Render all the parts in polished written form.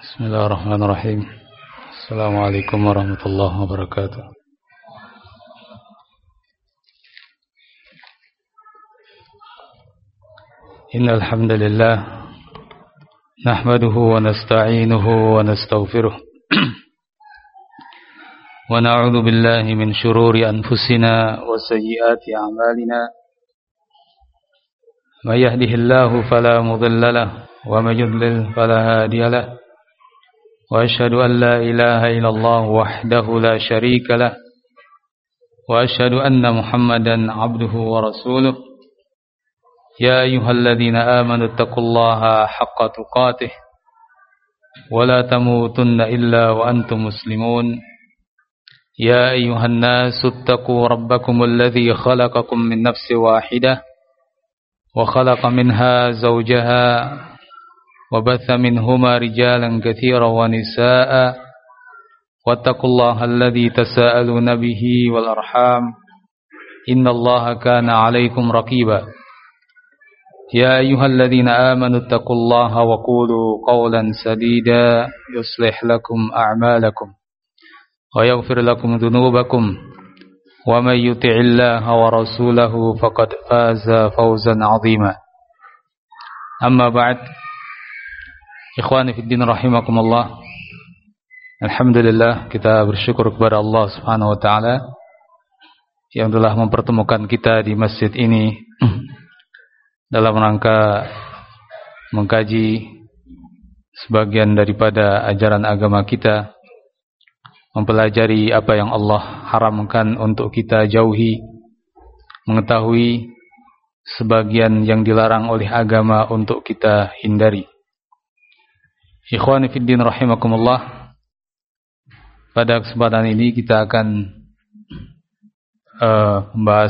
Bismillahirrahmanirrahim. Assalamualaikum warahmatullahi wabarakatuh. Innal hamdalillah nahmaduhu wa nasta'inuhu wa nastaghfiruh. Wa na'udzu billahi min shururi anfusina wa sayyiati a'malina. May yahdihillahu fala mudilla lahu wa may yudlil fala hadiya lahu. وأشهد أن لا إله إلا الله وحده لا شريك له وأشهد أن محمدا عبده ورسوله يا أيها الذين آمنوا اتقوا الله حق تقاته ولا تموتن إلا وأنتم مسلمون يا أيها الناس اتقوا ربكم الذي خلقكم من نفس واحدة وخلق منها زوجها وبث منهما رجالا كثيرا ونساء واتقوا الله الذي تساءلون به والأرحام إن الله كان عليكم رقيبا يا أيها الذين آمنوا اتقوا الله وقولوا قولا سديدا يصلح لكم أعمالكم ويغفر لكم ذنوبكم ومن يطع الله ورسوله فقد فاز فوزا عظيما أما بعد Ikhwani fiddin rahimakumullah. Alhamdulillah, kita bersyukur kepada Allah Subhanahu wa taala yang telah mempertemukan kita di masjid ini dalam rangka mengkaji sebagian daripada ajaran agama kita, mempelajari apa yang Allah haramkan untuk kita jauhi, mengetahui sebagian yang dilarang oleh agama untuk kita hindari. Ikhwani fiddin rahimakumullah. Pada kesempatan ini kita akan membahas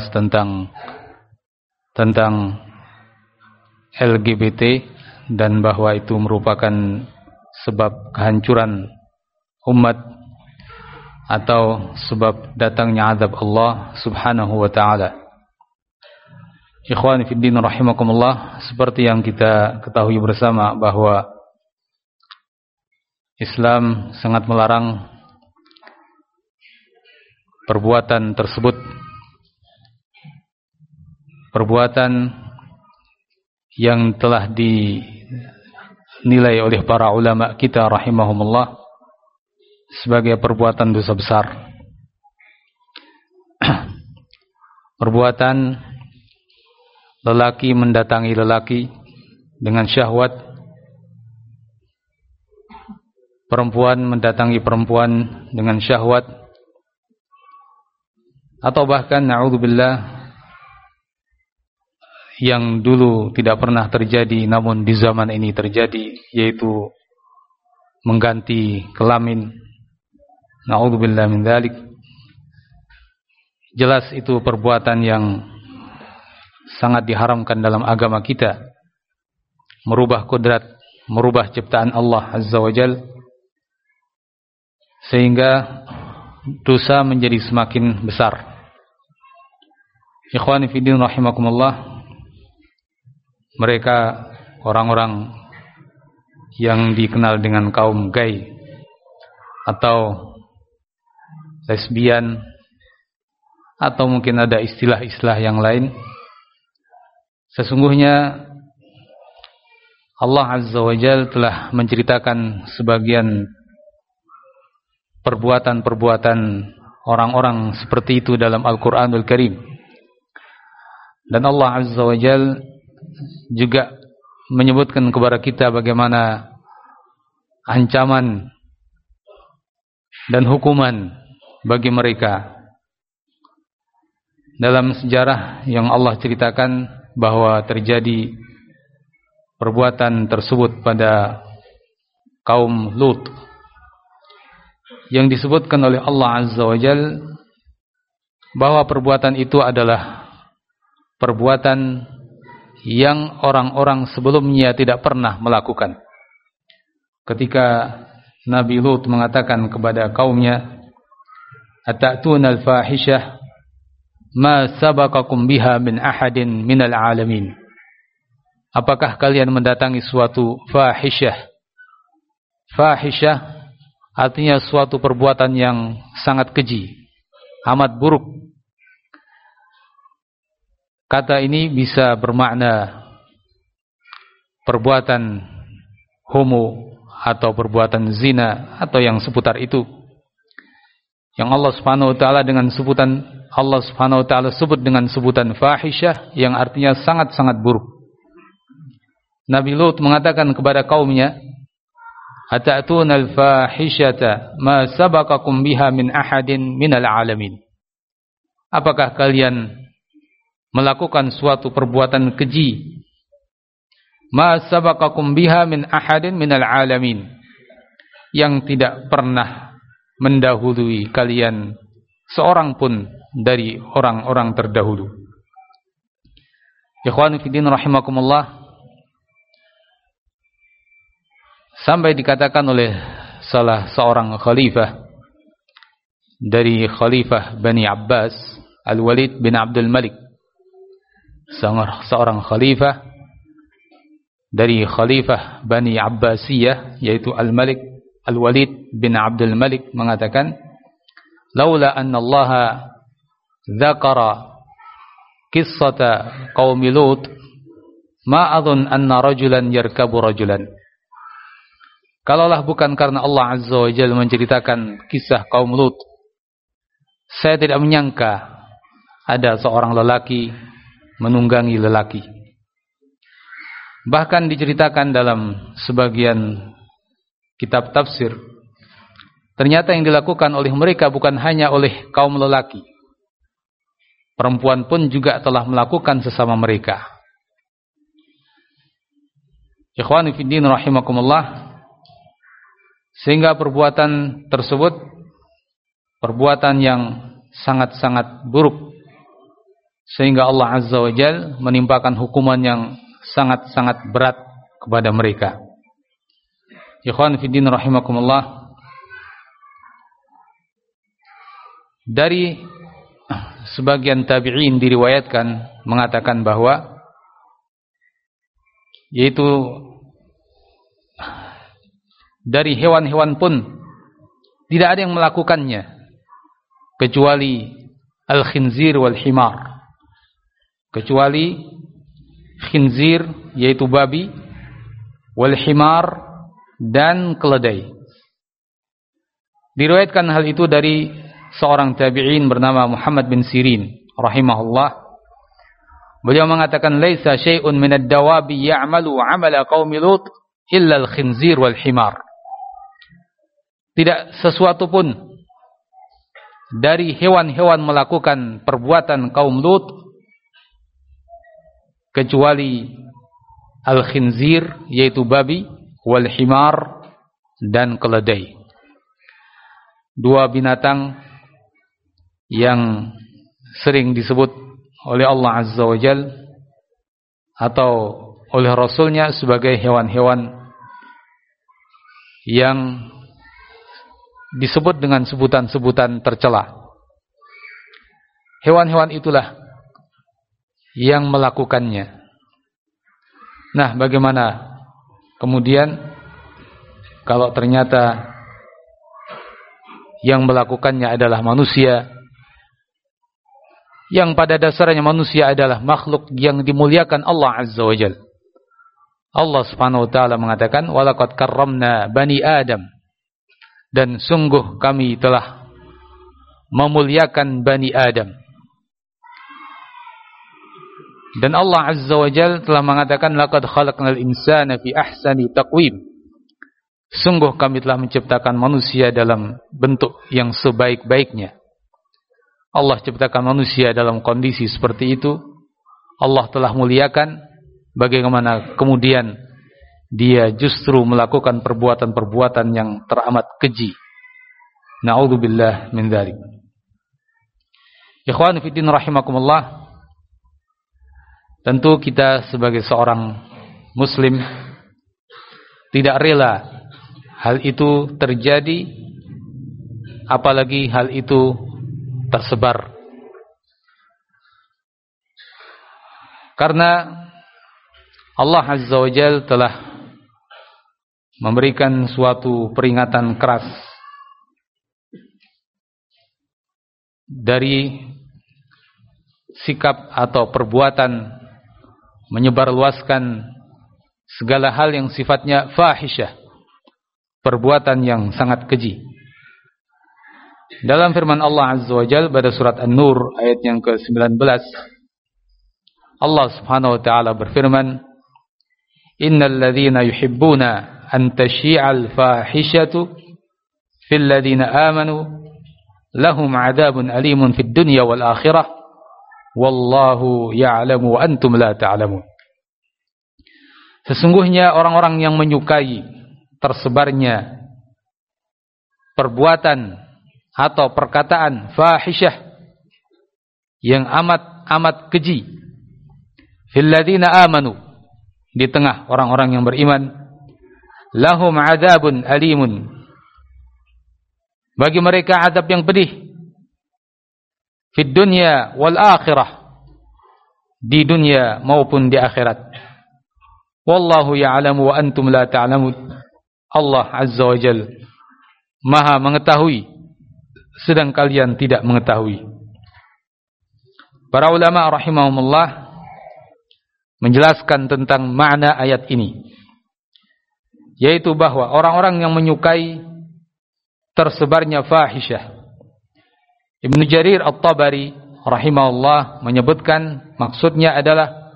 tentang LGBT dan bahwa itu merupakan sebab kehancuran umat atau sebab datangnya azab Allah Subhanahu wa taala. Ikhwani fiddin rahimakumullah, seperti yang kita ketahui bersama bahwa Islam sangat melarang perbuatan tersebut, perbuatan yang telah dinilai oleh para ulama kita rahimahumullah sebagai perbuatan dosa besar. Perbuatan lelaki mendatangi lelaki dengan syahwat, perempuan mendatangi perempuan dengan syahwat, atau bahkan na'udzubillah yang dulu tidak pernah terjadi namun di zaman ini terjadi, yaitu mengganti kelamin. Na'udzubillah min dzalik. Jelas itu perbuatan yang sangat diharamkan dalam agama kita, merubah kodrat, merubah ciptaan Allah Azza wa Jalla, sehingga dosa menjadi semakin besar. Ikhwani fiddin rahimakumullah, mereka orang-orang yang dikenal dengan kaum gay atau lesbian, atau mungkin ada istilah-istilah yang lain, sesungguhnya Allah Azza wa Jalla telah menceritakan sebagian perbuatan-perbuatan orang-orang seperti itu dalam Al-Quranul Karim. Dan Allah Azza wa Jal juga menyebutkan kepada kita bagaimana ancaman dan hukuman bagi mereka. Dalam sejarah yang Allah ceritakan bahwa terjadi perbuatan tersebut pada kaum Lut, yang disebutkan oleh Allah Azza wa Jal bahwa perbuatan itu adalah perbuatan yang orang-orang sebelumnya tidak pernah melakukan. Ketika Nabi Lut mengatakan kepada kaumnya, "Atatuna al-fahishah ma sabaqakum biha min ahadin minal alamin." Apakah kalian mendatangi suatu fahishah? fahisyah artinya suatu perbuatan yang sangat keji, amat buruk. Kata ini bisa bermakna perbuatan homo atau perbuatan zina atau yang seputar itu. Yang Allah Subhanahu wa taala dengan sebutan Allah Subhanahu wa taala sebut dengan sebutan fahisyah yang artinya sangat-sangat buruk. Nabi Lut mengatakan kepada kaumnya, "Ata'tunal fahisyata ma sabaqakum biha min ahadin minal alamin." Apakah kalian melakukan suatu perbuatan keji, ma sabaqakum biha min ahadin minal alamin, yang tidak pernah mendahului kalian seorang pun dari orang-orang terdahulu. Ikhwan fillah rahimakumullah, sampai dikatakan oleh salah seorang khalifah dari khalifah Bani Abbas, Al-Walid bin Abdul Malik, seorang khalifah dari khalifah Bani Abbasiyah, yaitu Al-Malik Al-Walid bin Abdul Malik, mengatakan, "Laula anna Allah dzakara qissata qaumi Lut, ma adun anna rajulan yarkabu rajulan." Kalaulah bukan karena Allah Azza wa Jalla menceritakan kisah kaum Lut, saya tidak menyangka ada seorang lelaki menunggangi lelaki. Bahkan diceritakan dalam sebagian kitab tafsir, ternyata yang dilakukan oleh mereka bukan hanya oleh kaum lelaki, perempuan pun juga telah melakukan sesama mereka. Ikhwani fiddin rahimakumullah, sehingga perbuatan tersebut perbuatan yang sangat-sangat buruk, sehingga Allah Azza wa Jalla menimpakan hukuman yang sangat-sangat berat kepada mereka. Ikhwan fiddin rahimakumullah, dari sebagian tabi'in diriwayatkan mengatakan bahwa yaitu dari hewan-hewan pun tidak ada yang melakukannya kecuali al-khinzir wal himar, kecuali khinzir yaitu babi, wal himar dan keledai. Diriwayatkan hal itu dari seorang tabi'in bernama Muhammad bin Sirin rahimahullah. Beliau mengatakan, "Laisa syai'un minad dawabi ya'malu 'amala qaumi Lut illa al-khinzir wal himar." Tidak sesuatu pun dari hewan-hewan melakukan perbuatan kaum Lut kecuali al-khinzir yaitu babi, wal himar dan keledai. Dua binatang yang sering disebut oleh Allah Azza wa Jalla atau oleh Rasulnya sebagai hewan-hewan yang disebut dengan sebutan-sebutan tercela. Hewan-hewan itulah yang melakukannya. Nah, bagaimana kemudian kalau ternyata yang melakukannya adalah manusia, yang pada dasarnya manusia adalah makhluk yang dimuliakan Allah Azza wa Jalla. Allah Subhanahu wa taala mengatakan, "Walaqad karramna bani Adam." Dan sungguh kami telah memuliakan Bani Adam. Dan Allah Azza wa Jalla telah mengatakan, "Laqad khalaqnal insana fi ahsani taqwim." Sungguh kami telah menciptakan manusia dalam bentuk yang sebaik-baiknya. Allah ciptakan manusia dalam kondisi seperti itu. Allah telah muliakan, bagaimana kemudian dia justru melakukan perbuatan-perbuatan yang teramat keji. Na'udzubillah min dzalik. Ikhwan fillah rahimakumullah, tentu kita sebagai seorang muslim tidak rela hal itu terjadi, apalagi hal itu tersebar. Karena Allah Azza wa Jalla telah memberikan suatu peringatan keras dari sikap atau perbuatan menyebarluaskan segala hal yang sifatnya fahisyah, perbuatan yang sangat keji. Dalam firman Allah Azza wa Jalla pada surat An-Nur ayat yang ke-19, Allah Subhanahu wa taala berfirman, "Innal ladzina yuhibbuna an tashi'al fahishatu fil ladzina amanu lahum 'adzabun alimun fid dunya wal akhirah wallahu ya'lamu wa antum la ta'lamun." Sesungguhnya orang-orang yang menyukai tersebarnya perbuatan atau perkataan fahisyah yang amat keji fil ladzina amanu, di tengah orang-orang yang beriman, lahum 'adzabun alimun, bagi mereka azab yang pedih, fid dunya wal akhirah, di dunia maupun di akhirat. Wallahu ya'lamu wa antum la ta'lamun. Allah Azza wa Jalla Maha mengetahui sedang kalian tidak mengetahui. Para ulama rahimahumullah menjelaskan tentang makna ayat ini, yaitu bahwa orang-orang yang menyukai tersebarnya fahisyah, Ibnu Jarir At-Tabari rahimahullah menyebutkan maksudnya adalah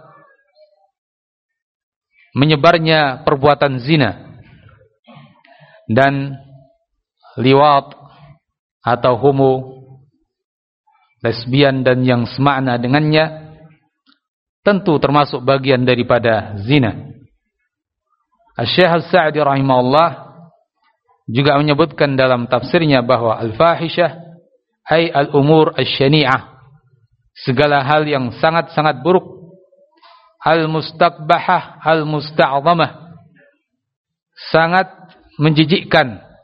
menyebarnya perbuatan zina dan liwat atau homo, lesbian dan yang semakna dengannya, tentu termasuk bagian daripada zina. Asy-Syaikh As-Sa'di rahimahullah juga menyebutkan dalam tafsirnya bahwa al-fahisyah ay al-umur asy-syani'ah, segala hal yang sangat-sangat buruk, al-mustaqbahah al-musta'zamah, sangat menjijikkan.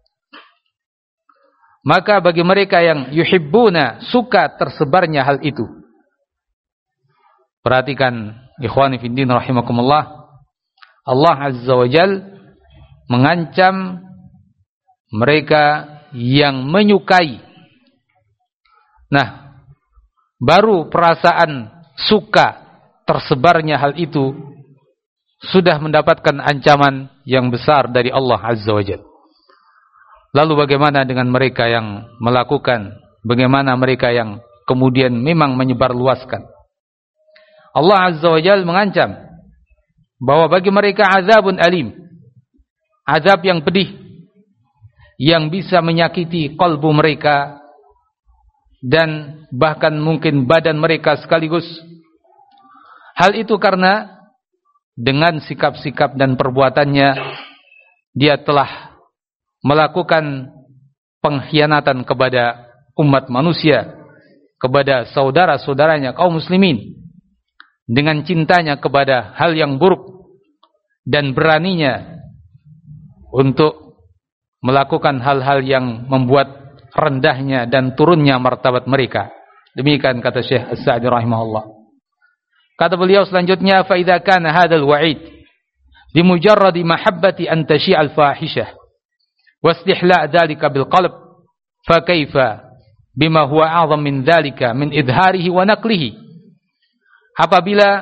Maka bagi mereka yang yuhibbuna, suka tersebarnya hal itu. Perhatikan ikhwani fiddin rahimakumullah, Allah Azza wa Jal mengancam mereka yang menyukai. Nah, baru perasaan suka tersebarnya hal itu sudah mendapatkan ancaman yang besar dari Allah Azza wa Jalla. Lalu bagaimana dengan mereka yang melakukan? Bagaimana mereka yang kemudian memang menyebarluaskan? Allah Azza wa Jalla mengancam bahwa bagi mereka azabun alim, azab yang pedih, yang bisa menyakiti kalbu mereka dan bahkan mungkin badan mereka sekaligus. Hal itu karena dengan sikap-sikap dan perbuatannya dia telah melakukan pengkhianatan kepada umat manusia, kepada saudara-saudaranya kaum muslimin, dengan cintanya kepada hal yang buruk dan beraninya untuk melakukan hal-hal yang membuat rendahnya dan turunnya martabat mereka. Demikian kata Syekh As-Sa'di rahimahullah. Kata beliau selanjutnya, fa idza kana hadzal wa'id limujarradi mahabbati an tashi'al fahishah واستحلاء ذلك بالقلب فكيف بما هو أعظم من ذلك من إظهاره ونقله. Apabila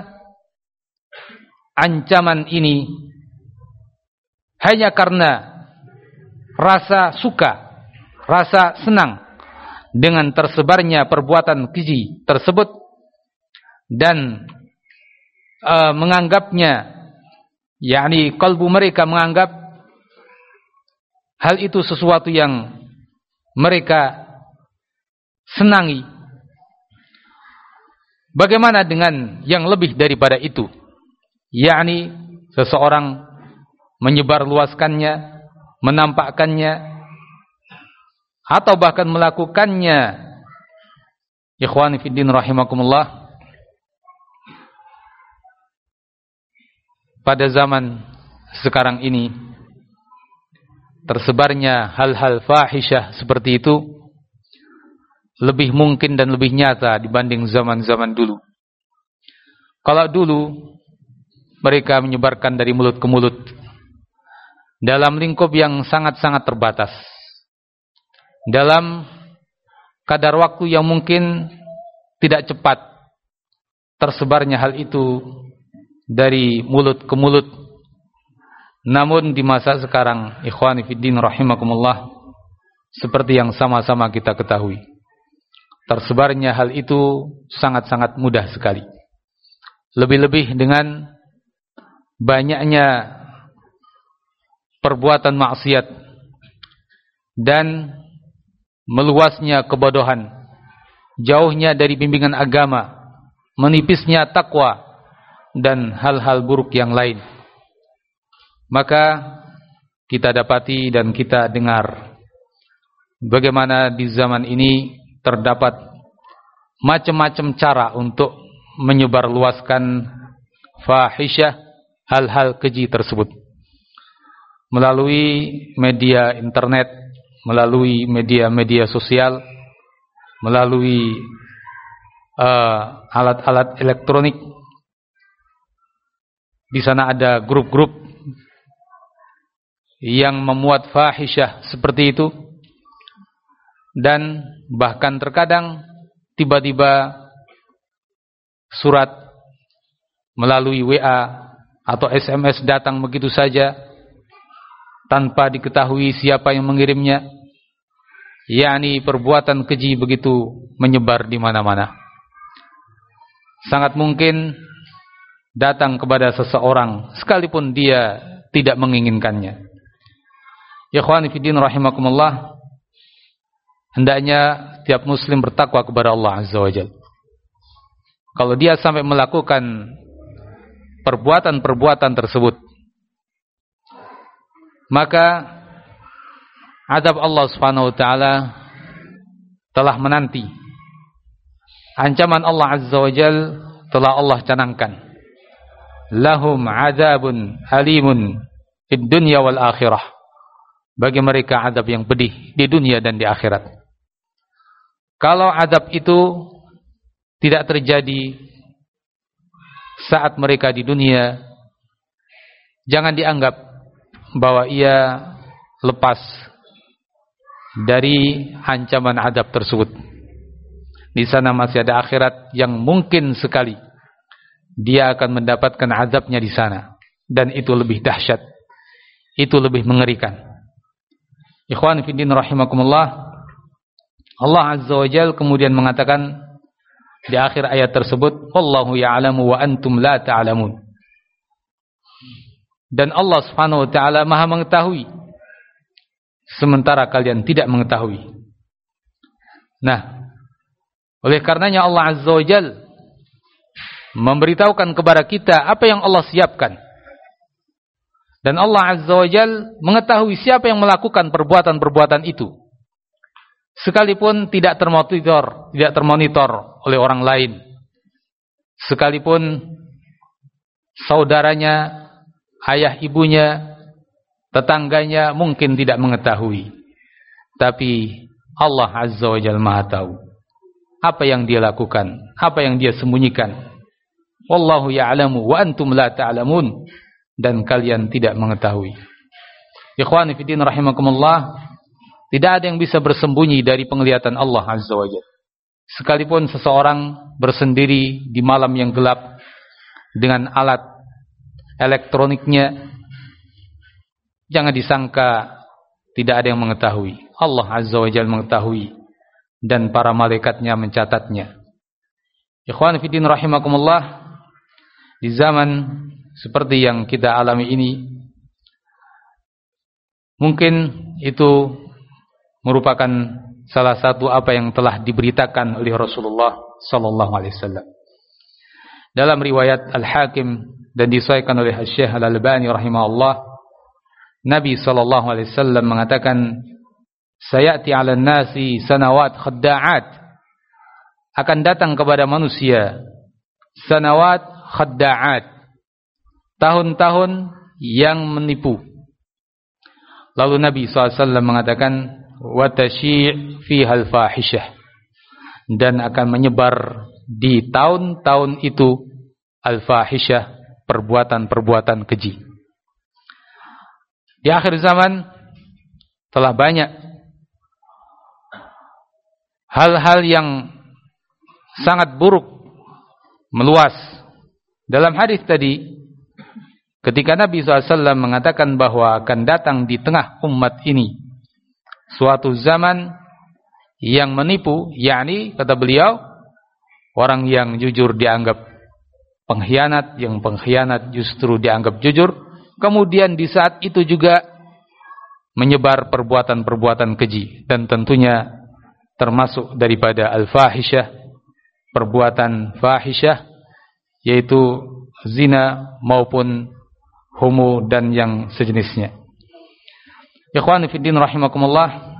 ancaman ini hanya karena rasa suka, rasa senang dengan tersebarnya perbuatan keji tersebut dan menganggapnya, yakni kalbu mereka menganggap hal itu sesuatu yang mereka senangi. Bagaimana dengan yang lebih daripada itu? Yakni seseorang menyebarluaskannya, menampakkannya, atau bahkan melakukannya. Ikhwani fiddin rahimakumullah, pada zaman sekarang ini tersebarnya hal-hal fahisyah seperti itu lebih mungkin dan lebih nyata dibanding zaman-zaman dulu. Kalau dulu mereka menyebarkan dari mulut ke mulut dalam lingkup yang sangat-sangat terbatas, dalam kadar waktu yang mungkin tidak cepat tersebarnya hal itu dari mulut ke mulut. Namun di masa sekarang, ikhwani fiddin rahimakumullah, seperti yang sama-sama kita ketahui, tersebarnya hal itu sangat-sangat mudah sekali. Lebih-lebih dengan banyaknya perbuatan maksiat dan meluasnya kebodohan, jauhnya dari bimbingan agama, menipisnya takwa, dan hal-hal buruk yang lain. Maka kita dapati dan kita dengar bagaimana di zaman ini terdapat macam-macam cara untuk menyebarluaskan fahisyah, hal-hal keji tersebut, melalui media internet, melalui media-media sosial, melalui alat-alat elektronik. Di sana ada grup-grup yang memuat fahisyah seperti itu, dan bahkan terkadang tiba-tiba surat melalui WA atau SMS datang begitu saja tanpa diketahui siapa yang mengirimnya. yakni perbuatan keji begitu menyebar di mana-mana. Sangat mungkin datang kepada seseorang sekalipun dia tidak menginginkannya. Ikhwani fiddin rahimakumullah, hendaknya tiap muslim bertakwa kepada Allah Azza wa Jalla. Kalau dia sampai melakukan perbuatan-perbuatan tersebut, maka azab Allah Subhanahu wa taala telah menanti. Ancaman Allah Azza wa Jalla telah Allah canangkan. Lahum azabun alimun fid dunya wal akhirah. Bagi mereka azab yang pedih di dunia dan di akhirat. Kalau azab itu tidak terjadi saat mereka di dunia, jangan dianggap bahwa ia lepas dari ancaman azab tersebut. Di sana masih ada akhirat yang mungkin sekali dia akan mendapatkan azabnya di sana, dan itu lebih dahsyat, itu lebih mengerikan. Ikhwan fillah rahimakumullah, Allah Azza wa Jalla kemudian mengatakan di akhir ayat tersebut, wallahu ya'lamu wa antum la ta'lamun. Dan Allah Subhanahu wa taala Maha mengetahui sementara kalian tidak mengetahui. Nah, oleh karenanya Allah Azza wa Jalla memberitahukan kepada kita apa yang Allah siapkan. Dan Allah Azza wa Jalla mengetahui siapa yang melakukan perbuatan-perbuatan itu, sekalipun tidak termonitor oleh orang lain, sekalipun saudaranya, ayah ibunya, tetangganya mungkin tidak mengetahui, tapi Allah Azza wa Jalla Maha tahu apa yang dia lakukan, apa yang dia sembunyikan. Wallahu ya'lamu wa antum la ta'lamun, dan kalian tidak mengetahui. Ikhwani fiddin rahimakumullah, tidak ada yang bisa bersembunyi dari penglihatan Allah Azza wa Jalla. Sekalipun seseorang bersendiri di malam yang gelap dengan alat elektroniknya, jangan disangka tidak ada yang mengetahui. Allah Azza wa Jalla mengetahui, dan para malaikatnya mencatatnya. Ikhwan fiddin rahimakumullah, di zaman seperti yang kita alami ini, mungkin itu merupakan salah satu apa yang telah diberitakan oleh Rasulullah sallallahu alaihi wasallam. Dalam riwayat Al-Hakim dan disahihkan oleh Syekh Al-Albani rahimahullah, Nabi sallallahu alaihi wasallam mengatakan, sayati 'alan nasi sanawat khadda'at, akan datang kepada manusia sanawat khadda'at, tahun-tahun yang menipu. Lalu Nabi SAW mengatakan, watashi' fihal fahisyah, dan akan menyebar di tahun-tahun itu al-fahisyah, perbuatan-perbuatan keji. Di akhir zaman telah banyak hal-hal yang sangat buruk meluas. Dalam hadis tadi, ketika Nabi SAW mengatakan bahwa akan datang di tengah umat ini suatu zaman yang menipu, yakni kata beliau, orang yang jujur dianggap pengkhianat, yang pengkhianat justru dianggap jujur, kemudian di saat itu juga menyebar perbuatan-perbuatan keji, dan tentunya termasuk daripada al-fahisyah, perbuatan fahisyah, yaitu zina maupun homo dan yang sejenisnya. Ikhwani fiddin rahimakumullah,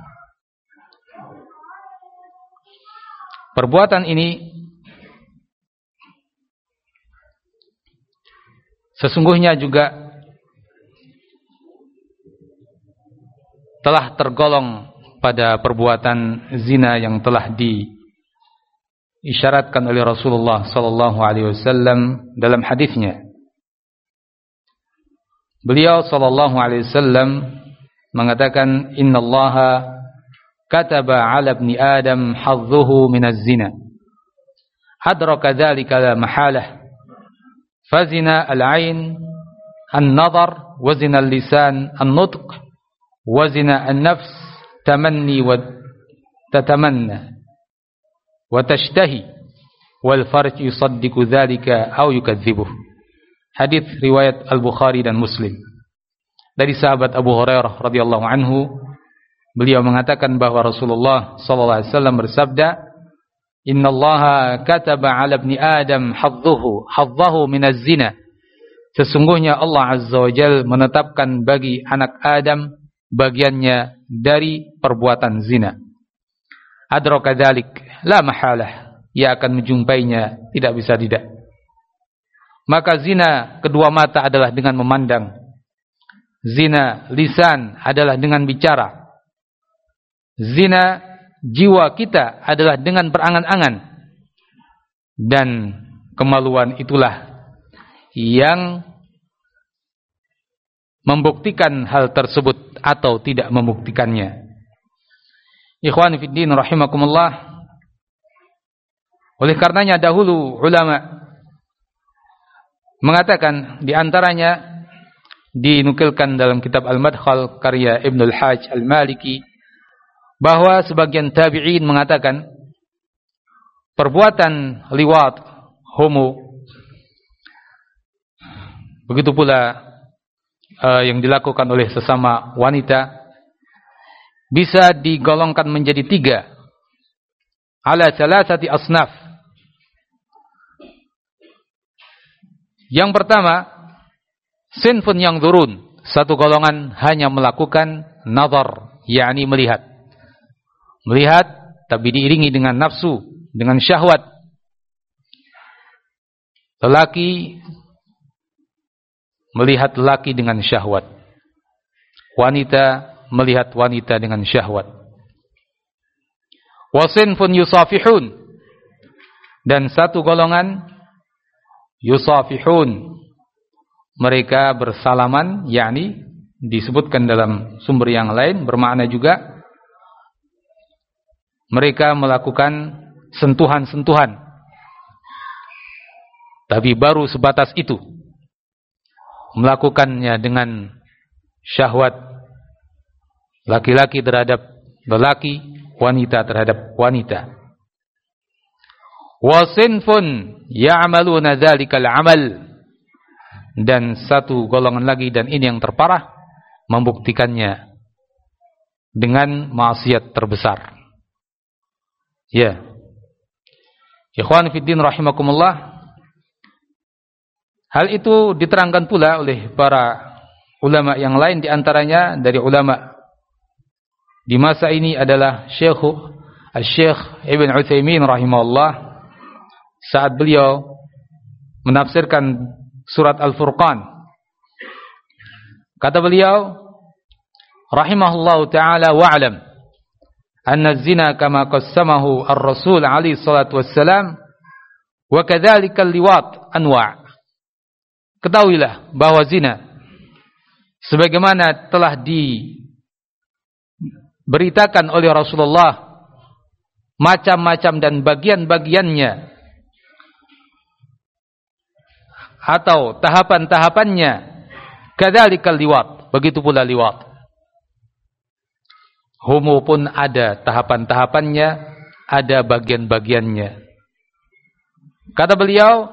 perbuatan ini sesungguhnya juga telah tergolong pada perbuatan zina yang telah diisyaratkan oleh Rasulullah sallallahu alaihi wasallam dalam hadisnya. Beliau sallallahu alaihi wasallam mengatakan, innallaha kataba 'ala ibni Adam hadzuhu minaz zina. Adraka dzalika la mahalah. Fazina al-'ain an-nadhar wa zina al-lisan an-nutq wa zina an-nafs tamanni wa tatamanna wa tashtahi wal farj yusaddiqu dzalika aw yukadzibuh. Hadis riwayat Al-Bukhari dan Muslim. Dari sahabat Abu Hurairah radhiyallahu anhu, beliau mengatakan bahwa Rasulullah sallallahu alaihi wasallam bersabda, innallaha kataba 'ala ibni Adam hadzahu minaz zina. Sesungguhnya Allah azza wa jalla menetapkan bagi anak Adam bagiannya dari perbuatan zina. Adraka dzalik la mahalah, ia akan menjumpainya, tidak bisa tidak. Maka zina kedua mata adalah dengan memandang, zina lisan adalah dengan bicara, zina jiwa kita adalah dengan berangan-angan, dan kemaluan itulah yang membuktikan hal tersebut atau tidak membuktikannya. Ikhwani fiddin rahimakumullah, oleh karenanya dahulu ulama mengatakan, di antaranya dinukilkan dalam kitab Al-Madkhal karya Ibnul Hajj Al-Maliki, bahwa sebagian tabi'in mengatakan perbuatan liwat, homo, begitu pula yang dilakukan oleh sesama wanita, bisa digolongkan menjadi 3, ala salasati asnaf. Yang pertama, sinfun yang durun, satu golongan hanya melakukan nazar, yakni melihat, tapi diiringi dengan nafsu, dengan syahwat. Lelaki melihat lelaki dengan syahwat, wanita melihat wanita dengan syahwat. Wasinfun yusafihun, dan satu golongan yusafihun, mereka bersalaman, yakni disebutkan dalam sumber yang lain bermakna juga mereka melakukan sentuhan-sentuhan, tapi baru sebatas itu, melakukannya dengan syahwat, laki-laki terhadap lelaki, wanita terhadap wanita. Wasinfun ya'maluna dzalikal amal, dan satu golongan lagi, dan ini yang terparah, membuktikannya dengan maksiat terbesar. Ya, ikhwan fiddin rahimakumullah, hal itu diterangkan pula oleh para ulama yang lain, di antaranya dari ulama di masa ini adalah Syekh Ibn Utsaimin rahimahullah, saat beliau menafsirkan surat Al-Furqan, kata beliau rahimahullahu ta'ala, wa'lam anna zina kama qassamahu ar-rasul alaihi salatu wassalam wa kadzalika al-liwat anwa'. Ketahuilah bahwa zina sebagaimana telah diberitakan oleh Rasulullah macam-macam dan bagian-bagiannya atau tahapan-tahapannya, kadzalikal liwat, begitu pula liwat. Homo pun ada tahapan-tahapannya, ada bagian-bagiannya. Kata beliau,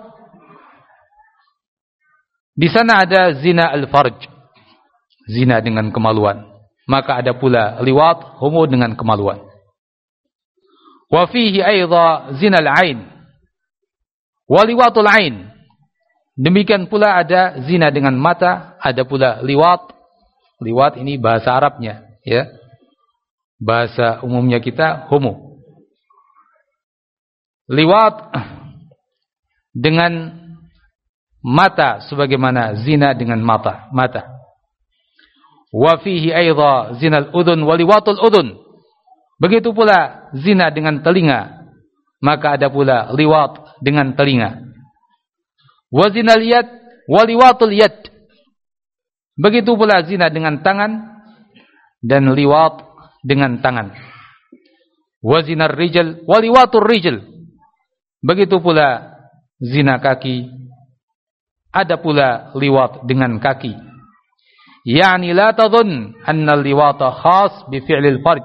di sana ada zina al-farj, zina dengan kemaluan. Maka ada pula liwat, homo dengan kemaluan. Wa fihi aidha zina al-ain wa liwatul ain. Demikian pula ada zina dengan mata, ada pula liwat. Liwat ini bahasa Arabnya, ya. Bahasa umumnya kita homo. Liwat dengan mata sebagaimana zina dengan mata. Wa fihi aidha zinal udhun wa liwatul udhun. Begitu pula zina dengan telinga, maka ada pula liwat dengan telinga. Wa zinal yad wa liwatul yad. Begitu pula zina dengan tangan dan liwat dengan tangan. Wa zinar rijal wa liwatul rijal. Begitu pula zina kaki, ada pula liwat dengan kaki. Yani la tadhun anna al-liwata khas bi fi'lil farj.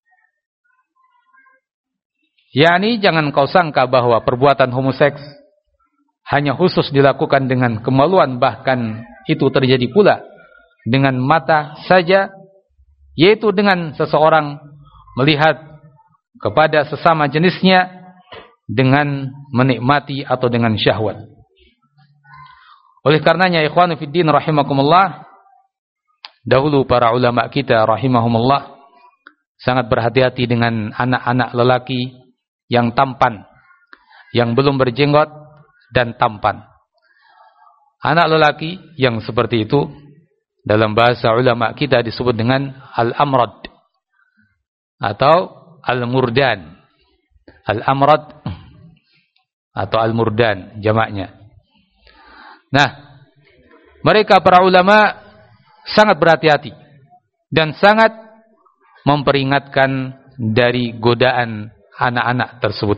Yani jangan kau sangka bahwa perbuatan homoseks hanya khusus dilakukan dengan kemaluan, bahkan itu terjadi pula dengan mata saja, yaitu dengan seseorang melihat kepada sesama jenisnya dengan menikmati atau dengan syahwat. Oleh karenanya ikhwanu fiddin rahimakumullah, dahulu para ulama kita rahimahumullah sangat berhati-hati dengan anak-anak lelaki yang tampan, yang belum berjenggot dan tampan. Anak lelaki yang seperti itu dalam bahasa ulama kita disebut dengan al-amrad atau al-murdan. Al-amrad atau al-murdan jamaknya. Nah, mereka para ulama sangat berhati-hati dan sangat memperingatkan dari godaan anak-anak tersebut.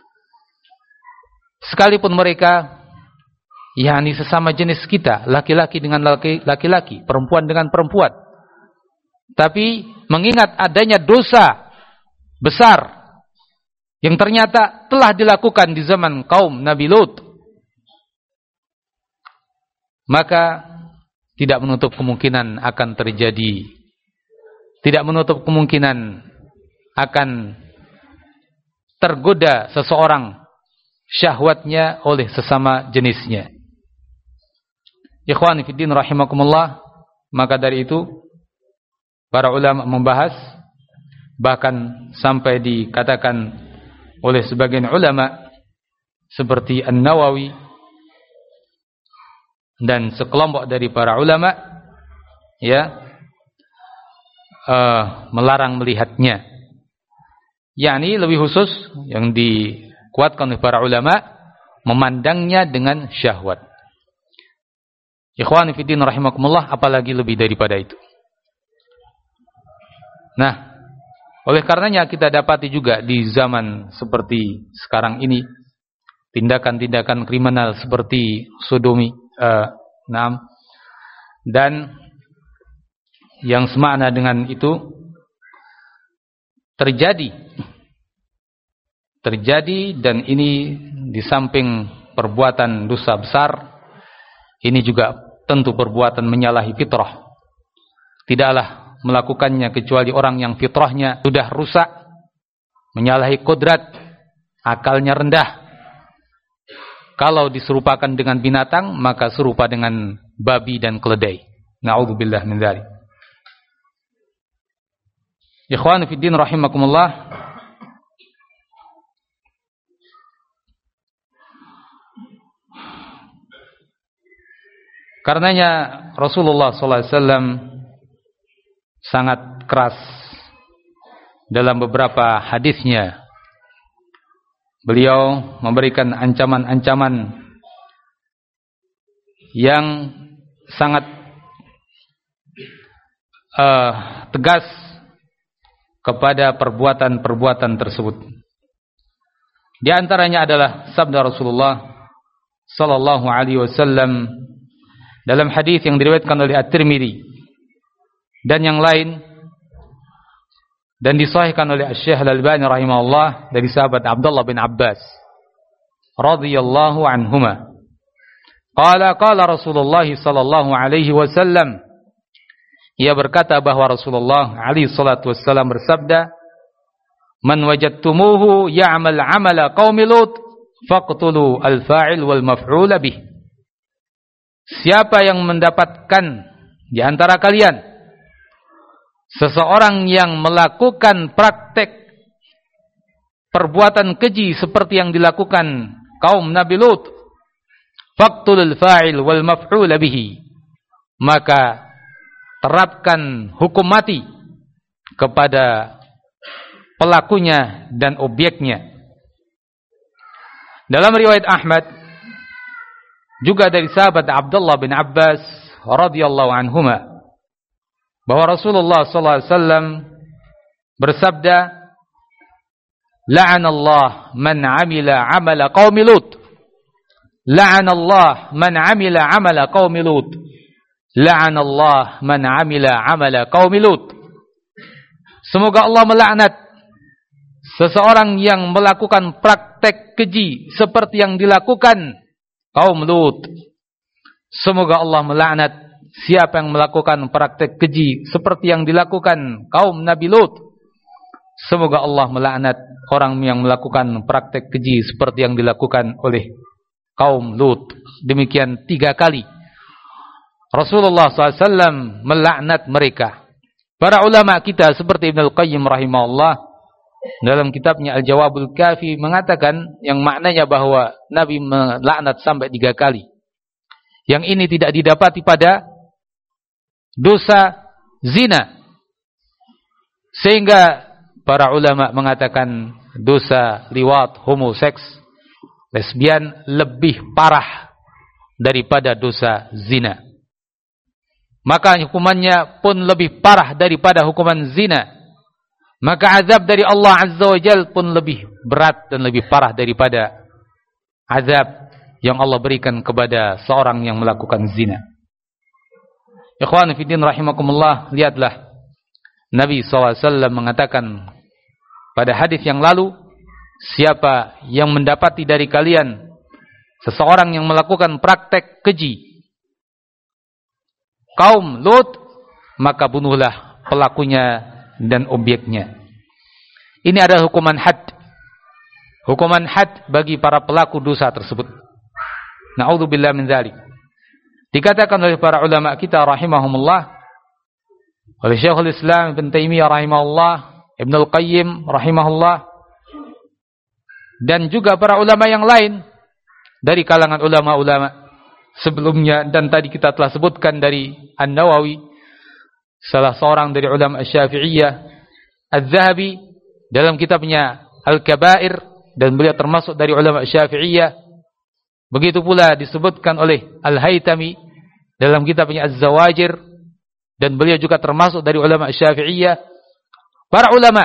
Sekalipun mereka yakni sesama jenis kita, laki-laki dengan laki-laki, perempuan dengan perempuan. Tapi mengingat adanya dosa besar yang ternyata telah dilakukan di zaman kaum Nabi Lut, maka tidak menutup kemungkinan akan terjadi, tidak menutup kemungkinan akan tergoda seseorang syahwatnya oleh sesama jenisnya. Ikhwani fiddin rahimakumullah, maka dari itu para ulama membahas, bahkan sampai dikatakan oleh sebagian ulama seperti An-Nawawi dan sekelompok dari para ulama, ya, melarang melihatnya. Yakni lebih khusus yang dikuatkan oleh para ulama, memandangnya dengan syahwat. Ikhwani fiddin rahimakumullah, apalagi lebih daripada itu. Nah, oleh karenanya kita dapati juga di zaman seperti sekarang ini tindakan-tindakan kriminal seperti sodomi, dan yang semakna dengan itu terjadi, dan ini di samping perbuatan dosa besar, ini juga tentu perbuatan menyalahi fitrah. Tidaklah melakukannya kecuali orang yang fitrahnya sudah rusak, menyalahi kodrat, akalnya rendah. Kalau diserupakan dengan binatang, maka serupa dengan babi dan keledai. Na'udzubillah min dzalik. Ikhwan fiddin rahimakumullah, karenanya Rasulullah SAW sangat keras dalam beberapa hadisnya. Beliau memberikan ancaman-ancaman yang sangat tegas kepada perbuatan-perbuatan tersebut. Di antaranya adalah sabda Rasulullah sallallahu alaihi wasallam dalam hadis yang diriwayatkan oleh At-Tirmidzi dan yang lain dan disahihkan oleh Syekh Al-Albani rahimahullah dari sahabat Abdullah bin Abbas radhiyallahu anhuma. Qala Rasulullah sallallahu alaihi wasallam, ia berkata bahwa Rasulullah alaihi salatu wasallam bersabda, "Man wajadtumuhu ya'mal 'amala qaumi Lut faqtulu al-fa'il wal maf'ul bih." Siapa yang mendapatkan di antara kalian seseorang yang melakukan praktek perbuatan keji seperti yang dilakukan kaum Nabi Lut, faqtulul fa'il wal maf'ul bihi, maka terapkan hukum mati kepada pelakunya dan objeknya. Dalam riwayat Ahmad juga dari sahabat Abdullah bin Abbas radhiyallahu anhuma bahwa Rasulullah sallallahu alaihi wasallam bersabda, "La'anallah man 'amila 'amala qaumi Lut. La'anallah man 'amila 'amala qaumi Lut. La'anallah man 'amila 'amala qaumi Lut." Semoga Allah melaknat seseorang yang melakukan praktek keji seperti yang dilakukan kaum Lut. Semoga Allah melaknat siapa yang melakukan praktek keji seperti yang dilakukan kaum Nabi Lut. Semoga Allah melaknat orang yang melakukan praktek keji seperti yang dilakukan oleh kaum Lut. Demikian 3 kali Rasulullah SAW melaknat mereka. Para ulama kita seperti Ibnu Al-Qayyim rahimahullah dalam kitabnya Al-Jawabul Kafi mengatakan yang maknanya bahwa Nabi melaknat sampai 3 kali. Yang ini tidak didapati pada dosa zina. Sehingga para ulama mengatakan dosa liwat, homoseks, lesbian lebih parah daripada dosa zina. Maka hukumannya pun lebih parah daripada hukuman zina. Maka azab dari Allah Azza wa Jalla pun lebih berat dan lebih parah daripada azab yang Allah berikan kepada seorang yang melakukan zina. Ikhwan fillah rahimakumullah, lihatlah Nabi SAW mengatakan pada hadis yang lalu, siapa yang mendapati dari kalian seseorang yang melakukan praktek keji kaum Lut, maka bunuhlah pelakunya dan objeknya. Ini adalah hukuman had. Hukuman had bagi para pelaku dosa tersebut. Na'udzubillah min dzalik. Dikatakan oleh para ulama kita rahimahumullah, oleh Syekhul Islam Ibn Taimiyah rahimahullah, Ibnu Al-Qayyim rahimahullah, dan juga para ulama yang lain dari kalangan ulama-ulama sebelumnya, dan tadi kita telah sebutkan dari An-Nawawi, salah seorang dari ulama Syafi'iyah, Az-Zahabi dalam kitabnya Al-Kabair, dan beliau termasuk dari ulama Syafi'iyah. Begitu pula disebutkan oleh Al-Haytami dalam kitabnya Az-Zawajir, dan beliau juga termasuk dari ulama Syafi'iyah. Para ulama,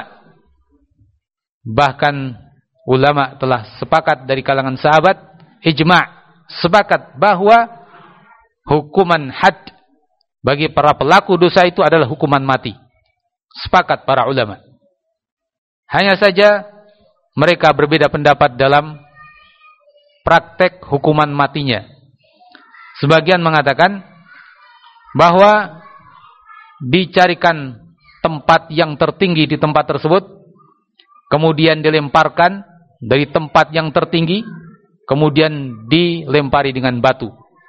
bahkan ulama telah sepakat dari kalangan sahabat, ijma', sepakat bahwa hukuman had bagi para pelaku dosa itu adalah hukuman mati. Sepakat para ulama. Hanya saja mereka berbeda pendapat dalam praktek hukuman matinya. Sebagian mengatakan bahwa dicarikan tempat yang tertinggi di tempat tersebut, kemudian dilemparkan dari tempat yang tertinggi, kemudian dilempari dengan batu,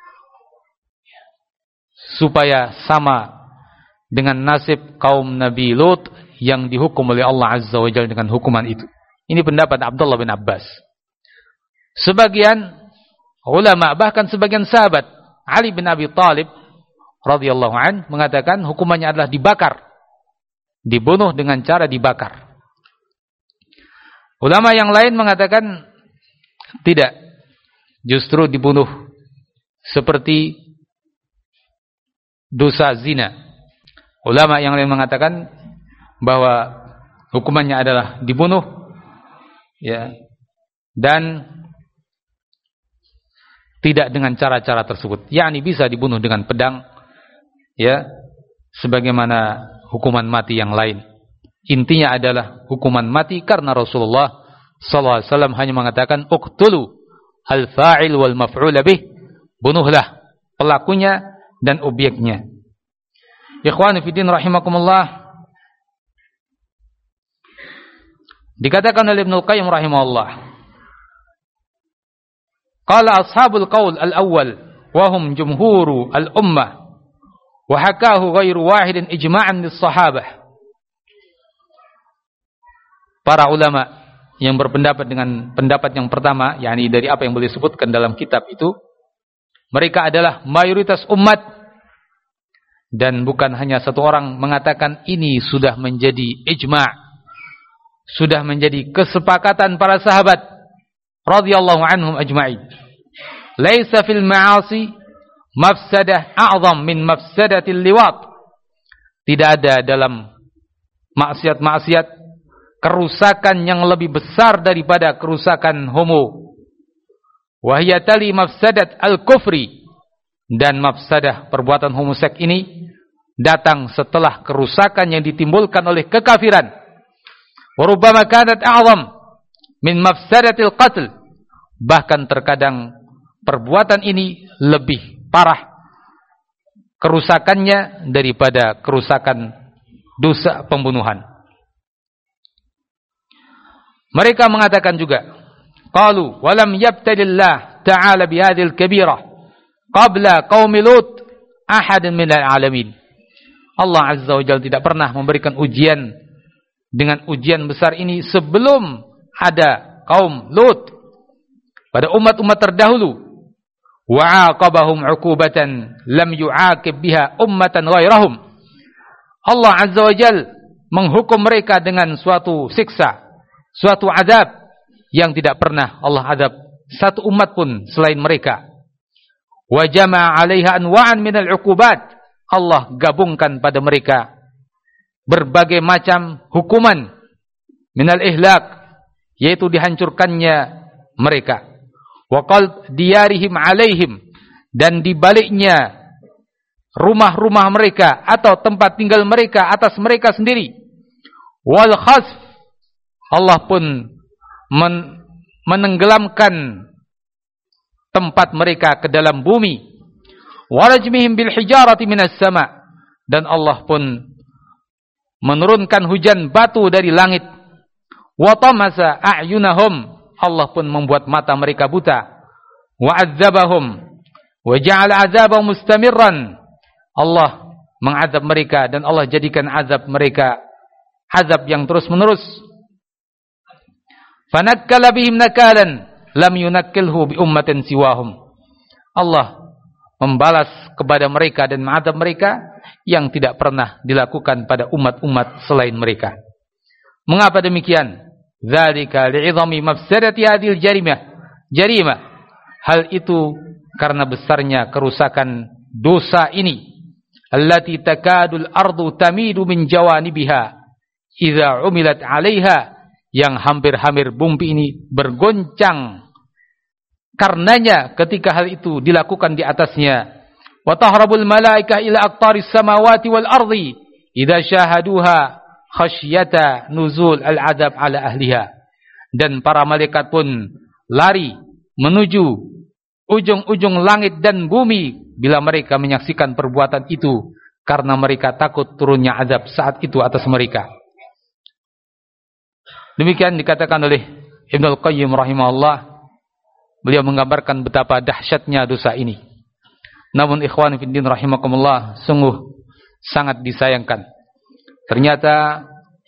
supaya sama dengan nasib kaum Nabi Lut yang dihukum oleh Allah Azza wa Jalla dengan hukuman itu. Ini pendapat Abdullah bin Abbas. Sebagian ulama, bahkan sebagian sahabat, Ali bin Abi Thalib radhiyallahu an, mengatakan hukumannya adalah dibakar, dibunuh dengan cara dibakar. Ulama yang lain mengatakan tidak, justru dibunuh seperti dosa zina. Ulama yang lain mengatakan bahwa hukumannya adalah dibunuh, ya, dan tidak dengan cara-cara tersebut. Yakni bisa dibunuh dengan pedang, ya, sebagaimana hukuman mati yang lain. Intinya adalah hukuman mati karena Rasulullah SAW hanya mengatakan uqtulu al-fa'il wal maf'ul bih, bunuhlah pelakunya dan objeknya. Ikhwani fiddin rahimakumullah, dikatakan oleh Ibnu Qayyim rahimahullah, qala ashabul qaul al-awwal wa hum jumhuru al-ummah wa hakahu ghairu wahidin ijma'an lis-sahabah. Para ulama yang berpendapat dengan pendapat yang pertama, yakni dari apa yang boleh disebutkan dalam kitab itu, mereka adalah mayoritas umat, dan bukan hanya satu orang mengatakan ini sudah menjadi ijma', sudah menjadi kesepakatan para sahabat radhiyallahu anhum ajma'in. Laisa fil ma'asi mafsadah a'zam min mafsadatil liwat. Tidak ada dalam maksiat-maksiat kerusakan yang lebih besar daripada kerusakan homo. Wa hiya tali mafsadat al-kufri, dan mafsadah perbuatan homoseks ini datang setelah kerusakan yang ditimbulkan oleh kekafiran. Wa rubbama kanat a'zam min mafsadatil qatl, bahkan terkadang perbuatan ini lebih parah kerusakannya daripada kerusakan dosa pembunuhan. Mereka mengatakan juga, qalu walam yabtalillah ta'ala bihadhil kabirah qabla qaumi Lut ahadin minal alamin. Allah Azza wa Jalla tidak pernah memberikan ujian dengan ujian besar ini sebelum ada kaum Lut, pada umat-umat terdahulu. Wa'aqabahum 'uqubatan lam yu'aqib biha ummatan ghairahum. Allah Azza wa Jalla menghukum mereka dengan suatu siksa, suatu azab yang tidak pernah Allah azab satu umat pun selain mereka. Wa jama'a 'alaiha anwa'an minal 'uqubat. Allah gabungkan pada mereka berbagai macam hukuman minal ihlak, yaitu dihancurkannya mereka. Wa qalb diyarihim alaihim, dan dibaliknya rumah-rumah mereka atau tempat tinggal mereka atas mereka sendiri. Wal khasf, Allah pun menenggelamkan tempat mereka ke dalam bumi. Warajmihim bil hijarati minas sama, dan Allah pun menurunkan hujan batu dari langit. Wa tamasa a'yunahum, Allah pun membuat mata mereka buta. Wa adzabahum wa ja'ala adzabahum mustamirran, Allah mengazab mereka dan Allah jadikan azab mereka azab yang terus-menerus. Fanakkala bihim nakalan lam yunakkilhu bi ummatin siwahum, Allah membalas kepada mereka dan mengazab mereka yang tidak pernah dilakukan pada umat-umat selain mereka. Mengapa demikian? Dzalika li'idhami mafsadati hadhil jarimah. Hal itu karena besarnya kerusakan dosa ini. Allati takadul ardu tamidu min jawanibiha idza umilat 'alaiha, yang hampir-hampir bumi ini bergoncang karenanya ketika hal itu dilakukan di atasnya. Wa tahrabul malaika ila aqtaris samawati wal ardi idza syahaduha khasyata nuzul al-'adzab ala ahliha, dan para malaikat pun lari menuju ujung-ujung langit dan bumi bila mereka menyaksikan perbuatan itu, karena mereka takut turunnya azab saat itu atas mereka. Demikian dikatakan oleh Ibnu Qayyim rahimahullah. Beliau menggambarkan betapa dahsyatnya dosa ini. Namun ikhwan fillah rahimakumullah, sungguh sangat disayangkan. Ternyata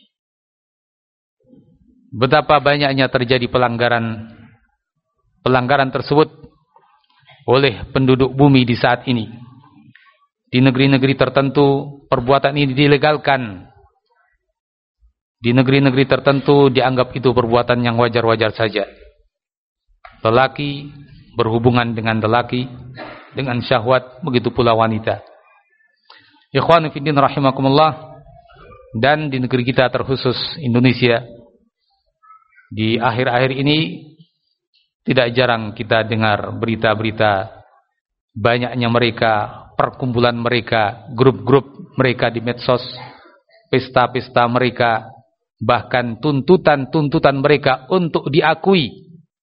betapa banyaknya terjadi pelanggaran tersebut oleh penduduk bumi di saat ini. Di negeri-negeri tertentu perbuatan ini dilegalkan. Di negeri-negeri tertentu dianggap itu perbuatan yang wajar-wajar saja. Lelaki berhubungan dengan lelaki dengan syahwat, begitu pula wanita. Ikhwani fiddin rahimakumullah, dan di negeri kita terkhusus Indonesia, di akhir-akhir ini tidak jarang kita dengar berita-berita banyaknya mereka, perkumpulan mereka, grup-grup mereka di medsos, pesta-pesta mereka, bahkan tuntutan-tuntutan mereka untuk diakui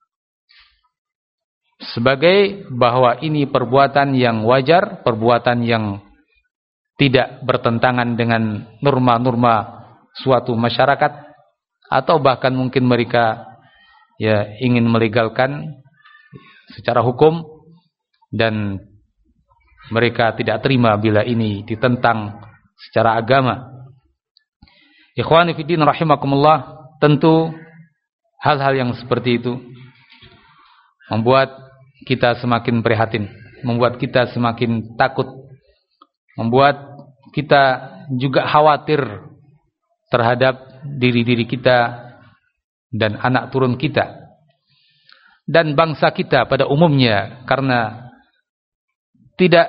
sebagai bahwa ini perbuatan yang wajar, perbuatan yang tidak bertentangan dengan norma-norma suatu masyarakat, atau bahkan mungkin mereka ingin melegalkan secara hukum, dan mereka tidak terima bila ini ditentang secara agama. Ikhwani fiddin rahimakumullah, tentu hal-hal yang seperti itu membuat kita semakin prihatin, membuat kita semakin takut, membuat kita juga khawatir terhadap diri-diri kita dan anak turun kita dan bangsa kita pada umumnya, karena tidak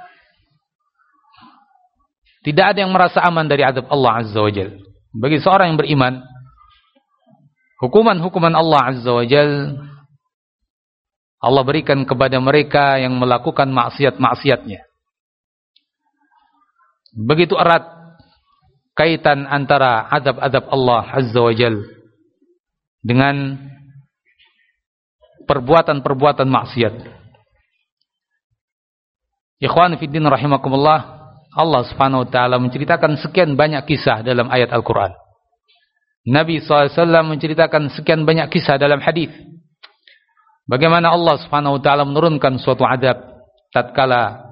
ada yang merasa aman dari azab Allah Azza wa Jalla. Bagi seorang yang beriman, hukuman-hukuman Allah Azza wa Jalla Allah berikan kepada mereka yang melakukan maksiat-maksiatnya. Begitu erat kaitan antara azab-azab Allah Azza wa Jalla dengan perbuatan-perbuatan maksiat. Ikhwan fiddin rahimakumullah, Allah Subhanahu wa taala menceritakan sekian banyak kisah dalam ayat Al-Qur'an. Nabi SAW menceritakan sekian banyak kisah dalam hadis. Bagaimana Allah Subhanahu wa taala menurunkan suatu azab tatkala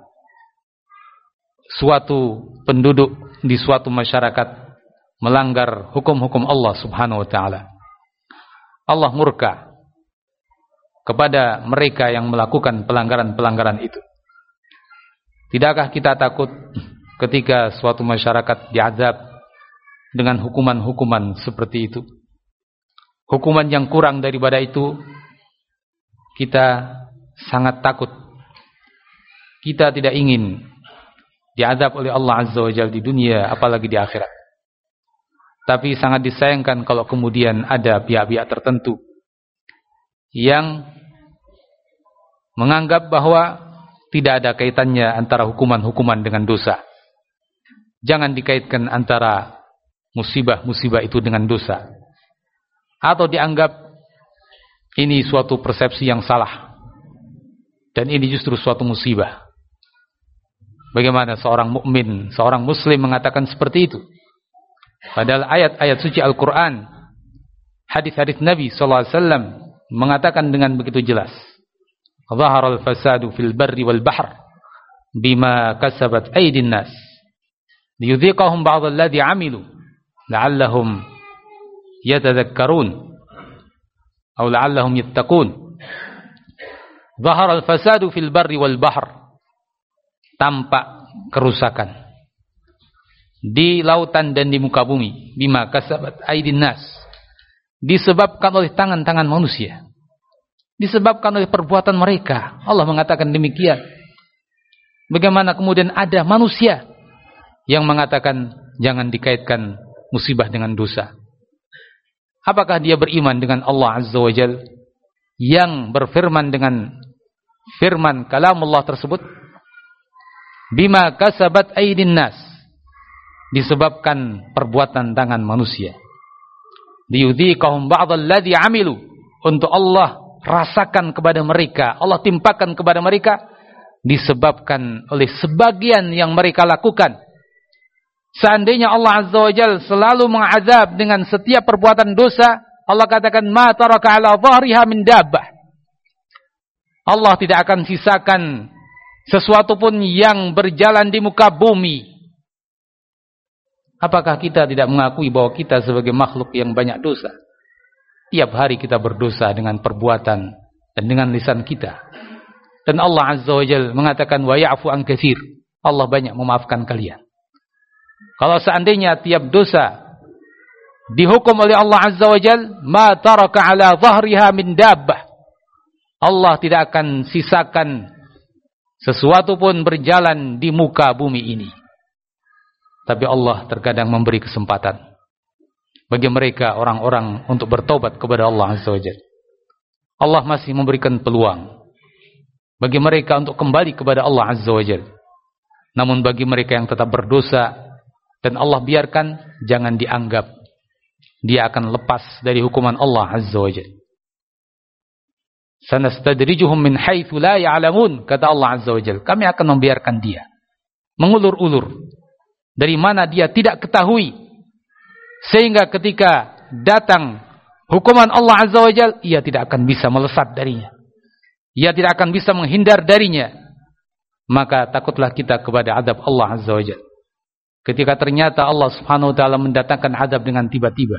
suatu penduduk di suatu masyarakat melanggar hukum-hukum Allah Subhanahu wa taala. Allah murka kepada mereka yang melakukan pelanggaran-pelanggaran itu. Tidakkah kita takut ketika suatu masyarakat diazab dengan hukuman-hukuman seperti itu? Hukuman yang kurang daripada itu, kita sangat takut. Kita tidak ingin diazab oleh Allah Azza wa Jalla di dunia, apalagi di akhirat. Tapi sangat disayangkan kalau kemudian ada pihak-pihak tertentu yang menganggap bahwa tidak ada kaitannya antara hukuman-hukuman dengan dosa. Jangan dikaitkan antara musibah-musibah itu dengan dosa. Atau dianggap ini suatu persepsi yang salah, dan ini justru suatu musibah. Bagaimana seorang mukmin, seorang muslim mengatakan seperti itu? Padahal ayat-ayat suci Al-Quran, hadis-hadis Nabi SAW mengatakan dengan begitu jelas. Zaharal fasadu fil barri wal bahr bima kasabat aydin nas liyudhiqahum ba'd alladhi 'amilu la'allahum yatadhakkarun atau la'allahum yattaqun. Zaharal fasadu fil barri wal bahr, tampak kerusakan di lautan dan di muka bumi, bima kasabat aydin nas, disebabkan oleh tangan-tangan manusia, disebabkan oleh perbuatan mereka. Allah mengatakan demikian. Bagaimana kemudian ada manusia yang mengatakan jangan dikaitkan musibah dengan dosa? Apakah dia beriman dengan Allah Azza wa Jalla yang berfirman dengan firman kalamullah tersebut? Bima kasabat aydin nas, disebabkan perbuatan tangan manusia. Liyudhiqahum ba'dal ladzi 'amilu, untuk Allah rasakan kepada mereka, Allah timpakan kepada mereka, disebabkan oleh sebagian yang mereka lakukan. Seandainya Allah Azza wa Jalla selalu mengazab dengan setiap perbuatan dosa, Allah katakan ma taraka ala dhahriha min dabbah. Allah tidak akan sisakan sesuatu pun yang berjalan di muka bumi. Apakah kita tidak mengakui bahwa kita sebagai makhluk yang banyak dosa? Tiap hari kita berdosa dengan perbuatan dan dengan lisan kita. Dan Allah Azza wa Jalla mengatakan wa ya'fu an katsir. Allah banyak memaafkan kalian. Kalau seandainya tiap dosa dihukum oleh Allah Azza wa Jalla, ma taraka ala dhahriha min dabbah, Allah tidak akan sisakan sesuatu pun berjalan di muka bumi ini. Tapi Allah terkadang memberi kesempatan bagi mereka orang-orang untuk bertobat kepada Allah Azza wa Jalla. Allah masih memberikan peluang bagi mereka untuk kembali kepada Allah Azza wa Jalla. Namun bagi mereka yang tetap berdosa dan Allah biarkan, jangan dianggap dia akan lepas dari hukuman Allah Azza wa Jalla. Sanastadrijuhum min haitsu la ya'lamun, kata Allah Azza wa Jalla. Kami akan membiarkan dia mengulur-ulur dari mana dia tidak ketahui, sehingga ketika datang hukuman Allah Azza wa Jalla, ia tidak akan bisa melesat darinya. Ia tidak akan bisa menghindar darinya. Maka takutlah kita kepada azab Allah Azza wa Jalla. Ketika ternyata Allah Subhanahu wa taala mendatangkan azab dengan tiba-tiba.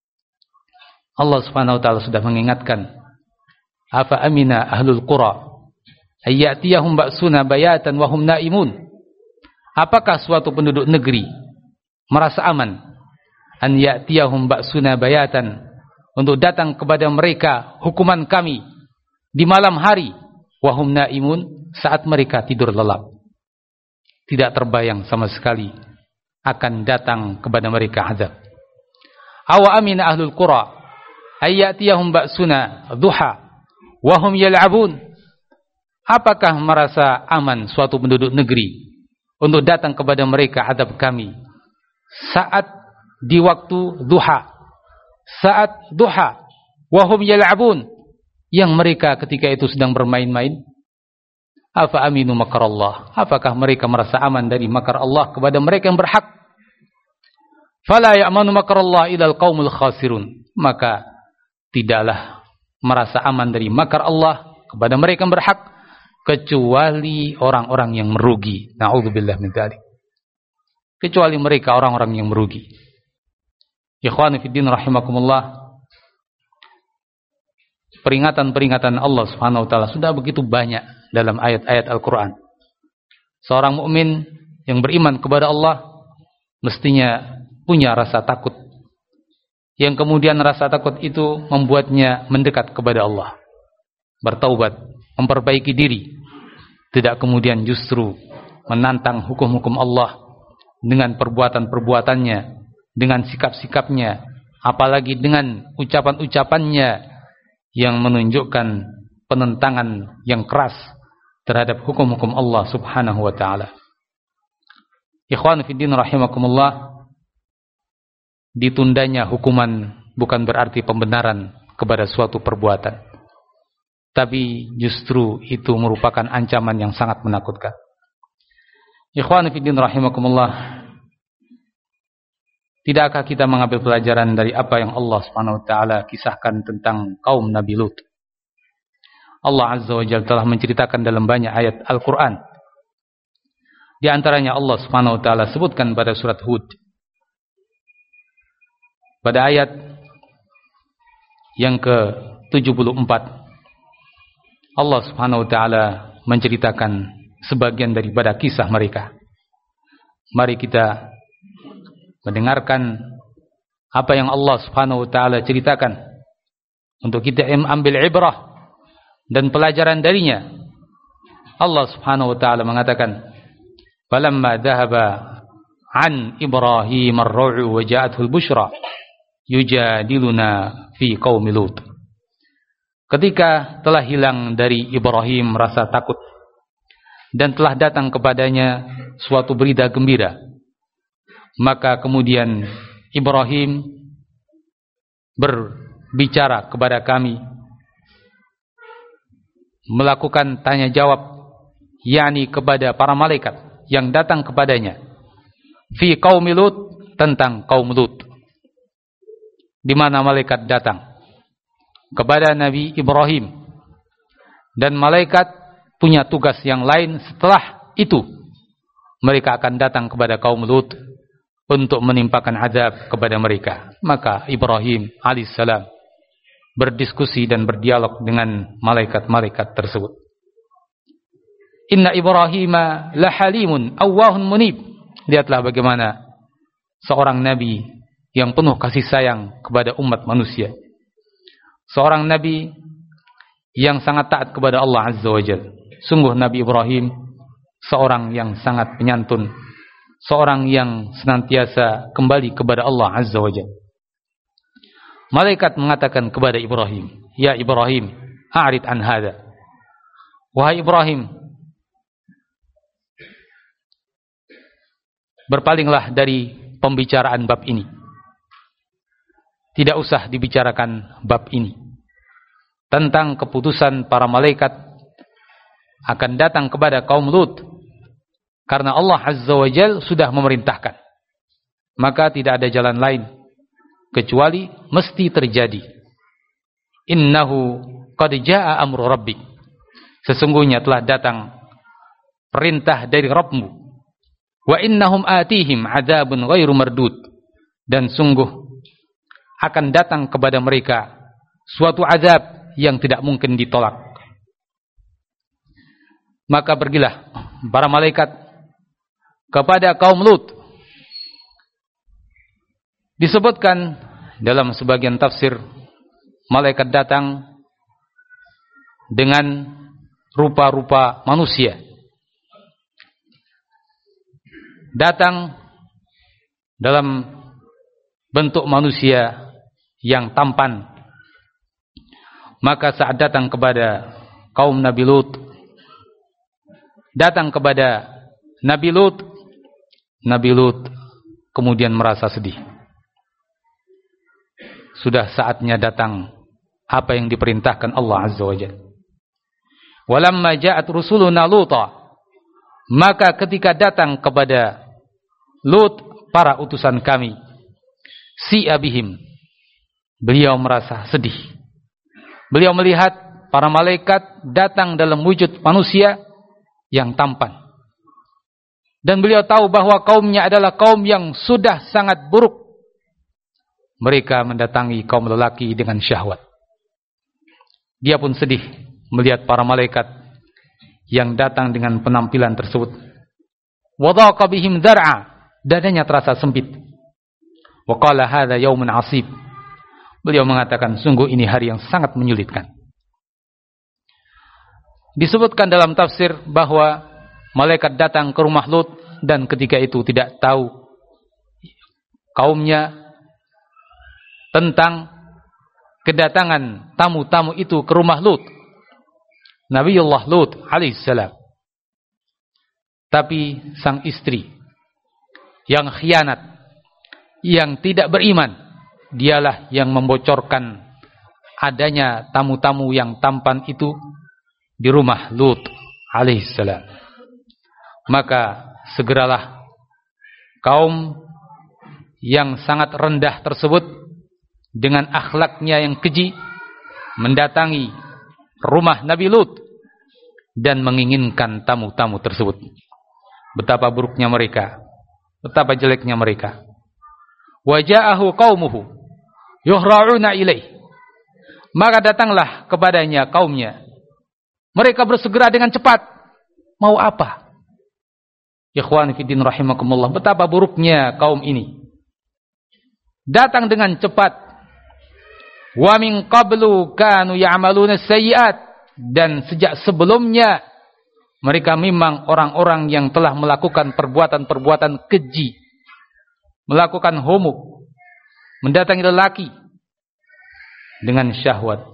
Allah Subhanahu wa taala sudah mengingatkan, afa amina ahlul qura ayyatiyahum ba'suna bayatan wa hum naimun. Apakah suatu penduduk negeri merasa aman an ya'tiyahum ba'suna bayatan, untuk datang kepada mereka hukuman kami di malam hari, wa hum naimun, saat mereka tidur lelap? Tidak terbayang sama sekali akan datang kepada mereka azab. Awa amina ahlul qura ayyatiyahum ba'suna duha wa hum yal'abun. Apakah merasa aman suatu penduduk negeri untuk datang kepada mereka azab kami saat di waktu duha, saat duha, wa hum yal'abun, yang mereka ketika itu sedang bermain-main? Afa aminu makarallah, apakah mereka merasa aman dari makar Allah kepada mereka yang berhak? Fala ya'manu makarallah ilal qaumul khasirun, maka tidaklah merasa aman dari makar Allah kepada mereka yang berhak kecuali orang-orang yang merugi. Na'udzubillah min dzalik. Kecuali mereka orang-orang yang merugi. Ikhwani fiddin rahimakumullah, peringatan-peringatan Allah Subhanahu wa taala sudah begitu banyak dalam ayat-ayat Al-Qur'an. Seorang mukmin yang beriman kepada Allah mestinya punya rasa takut, yang kemudian rasa takut itu membuatnya mendekat kepada Allah, bertaubat, memperbaiki diri, tidak kemudian justru menantang hukum-hukum Allah dengan perbuatan-perbuatannya, dengan sikap-sikapnya, apalagi dengan ucapan-ucapannya yang menunjukkan penentangan yang keras terhadap hukum-hukum Allah Subhanahu wa taala. Ikhwan fiddin rahimakumullah, ditundanya hukuman bukan berarti pembenaran kepada suatu perbuatan, tapi justru itu merupakan ancaman yang sangat menakutkan. Ikhwan fiddin rahimakumullah, tidakkah kita mengambil pelajaran dari apa yang Allah Subhanahu wa taala kisahkan tentang kaum Nabi Lut? Allah Azza wa Jalla telah menceritakan dalam banyak ayat Al-Qur'an. Di antaranya Allah Subhanahu wa taala sebutkan pada surat Hud, pada ayat yang ke-74, Allah Subhanahu wa taala menceritakan sebagian daripada kisah mereka. Mari kita mendengarkan apa yang Allah Subhanahu wa taala ceritakan untuk kita ambil ibrah dan pelajaran darinya. Allah Subhanahu wa taala mengatakan, "Falamma dhahaba an Ibrahim ar-ru'u wa ja'atuhu al-bushra yujadiluna fi qaumi Lut." Ketika telah hilang dari Ibrahim rasa takut dan telah datang kepadanya suatu berita gembira, maka kemudian Ibrahim berbicara kepada kami, melakukan tanya jawab, yakni kepada para malaikat yang datang kepadanya, fi qaumi Lut, tentang kaum Lut. Di mana malaikat datang kepada Nabi Ibrahim, dan malaikat punya tugas yang lain setelah itu. Mereka akan datang kepada kaum Lut untuk menimpakan azab kepada mereka. Maka Ibrahim alaihissalam berdiskusi dan berdialog dengan malaikat-malaikat tersebut. Inna Ibrahima lahalimun awwahun munib. Lihatlah bagaimana seorang nabi yang penuh kasih sayang kepada umat manusia. Seorang nabi yang sangat taat kepada Allah Azza wa Jalla. Sungguh Nabi Ibrahim seorang yang sangat penyantun, seorang yang senantiasa kembali kepada Allah Azza wa Jalla. Malaikat mengatakan kepada Ibrahim, "Ya Ibrahim, a'rid an hadha." Wahai Ibrahim, berpalinglah dari pembicaraan bab ini. Tidak usah dibicarakan bab ini. Tentang keputusan para malaikat akan datang kepada kaum Lut. Karena Allah Azza wa Jalla sudah memerintahkan. Maka tidak ada jalan lain kecuali mesti terjadi. Innahu qad jaa amru rabbik. Sesungguhnya telah datang perintah dari Rabbmu. Wa innahum atihim adzabun ghairu mardud. Dan sungguh akan datang kepada mereka suatu azab yang tidak mungkin ditolak. Maka pergilah para malaikat kepada kaum Lut. Disebutkan dalam sebagian tafsir, malaikat datang dengan rupa-rupa manusia. Datang dalam bentuk manusia yang tampan. Maka saat datang kepada kaum Nabi Lut, datang kepada Nabi Lut kemudian merasa sedih. Sudah saatnya datang apa yang diperintahkan Allah Azza wa Jalla. Walamma ja'at rusuluna Luta, maka ketika datang kepada Lut para utusan kami, si'a bihim, beliau merasa sedih. Beliau melihat para malaikat datang dalam wujud manusia yang tampan. Dan beliau tahu bahwa kaumnya adalah kaum yang sudah sangat buruk. Mereka mendatangi kaum lelaki dengan syahwat. Dia pun sedih melihat para malaikat yang datang dengan penampilan tersebut. Wadhaqa bihim dzar'a, dadanya terasa sempit. Wa qala hadza yaumun 'asib. Beliau mengatakan, sungguh ini hari yang sangat menyulitkan. Disebutkan dalam tafsir bahwa malaikat datang ke rumah Lut dan ketika itu tidak tahu kaumnya tentang kedatangan tamu-tamu itu ke rumah Lut, Nabiullah Lut alaihissalam. Tapi sang istri yang khianat, yang tidak beriman, dialah yang membocorkan adanya tamu-tamu yang tampan itu di rumah Lut alaihissalam. Maka segeralah kaum yang sangat rendah tersebut dengan akhlaknya yang keji mendatangi rumah Nabi Lut dan menginginkan tamu-tamu tersebut. Betapa buruknya mereka, betapa jeleknya mereka. Waja'ahu qaumuhu yuhra'una ilaih, maka datanglah kepadanya kaumnya. Mereka bersegera dengan cepat. Mau apa? Ikhwan fiddin rahimakumullah, betapa buruknya kaum ini. Datang dengan cepat. Wa min qablu kanu ya'maluna sayyi'at, dan sejak sebelumnya mereka memang orang-orang yang telah melakukan perbuatan-perbuatan keji, melakukan homo, mendatangi lelaki dengan syahwat.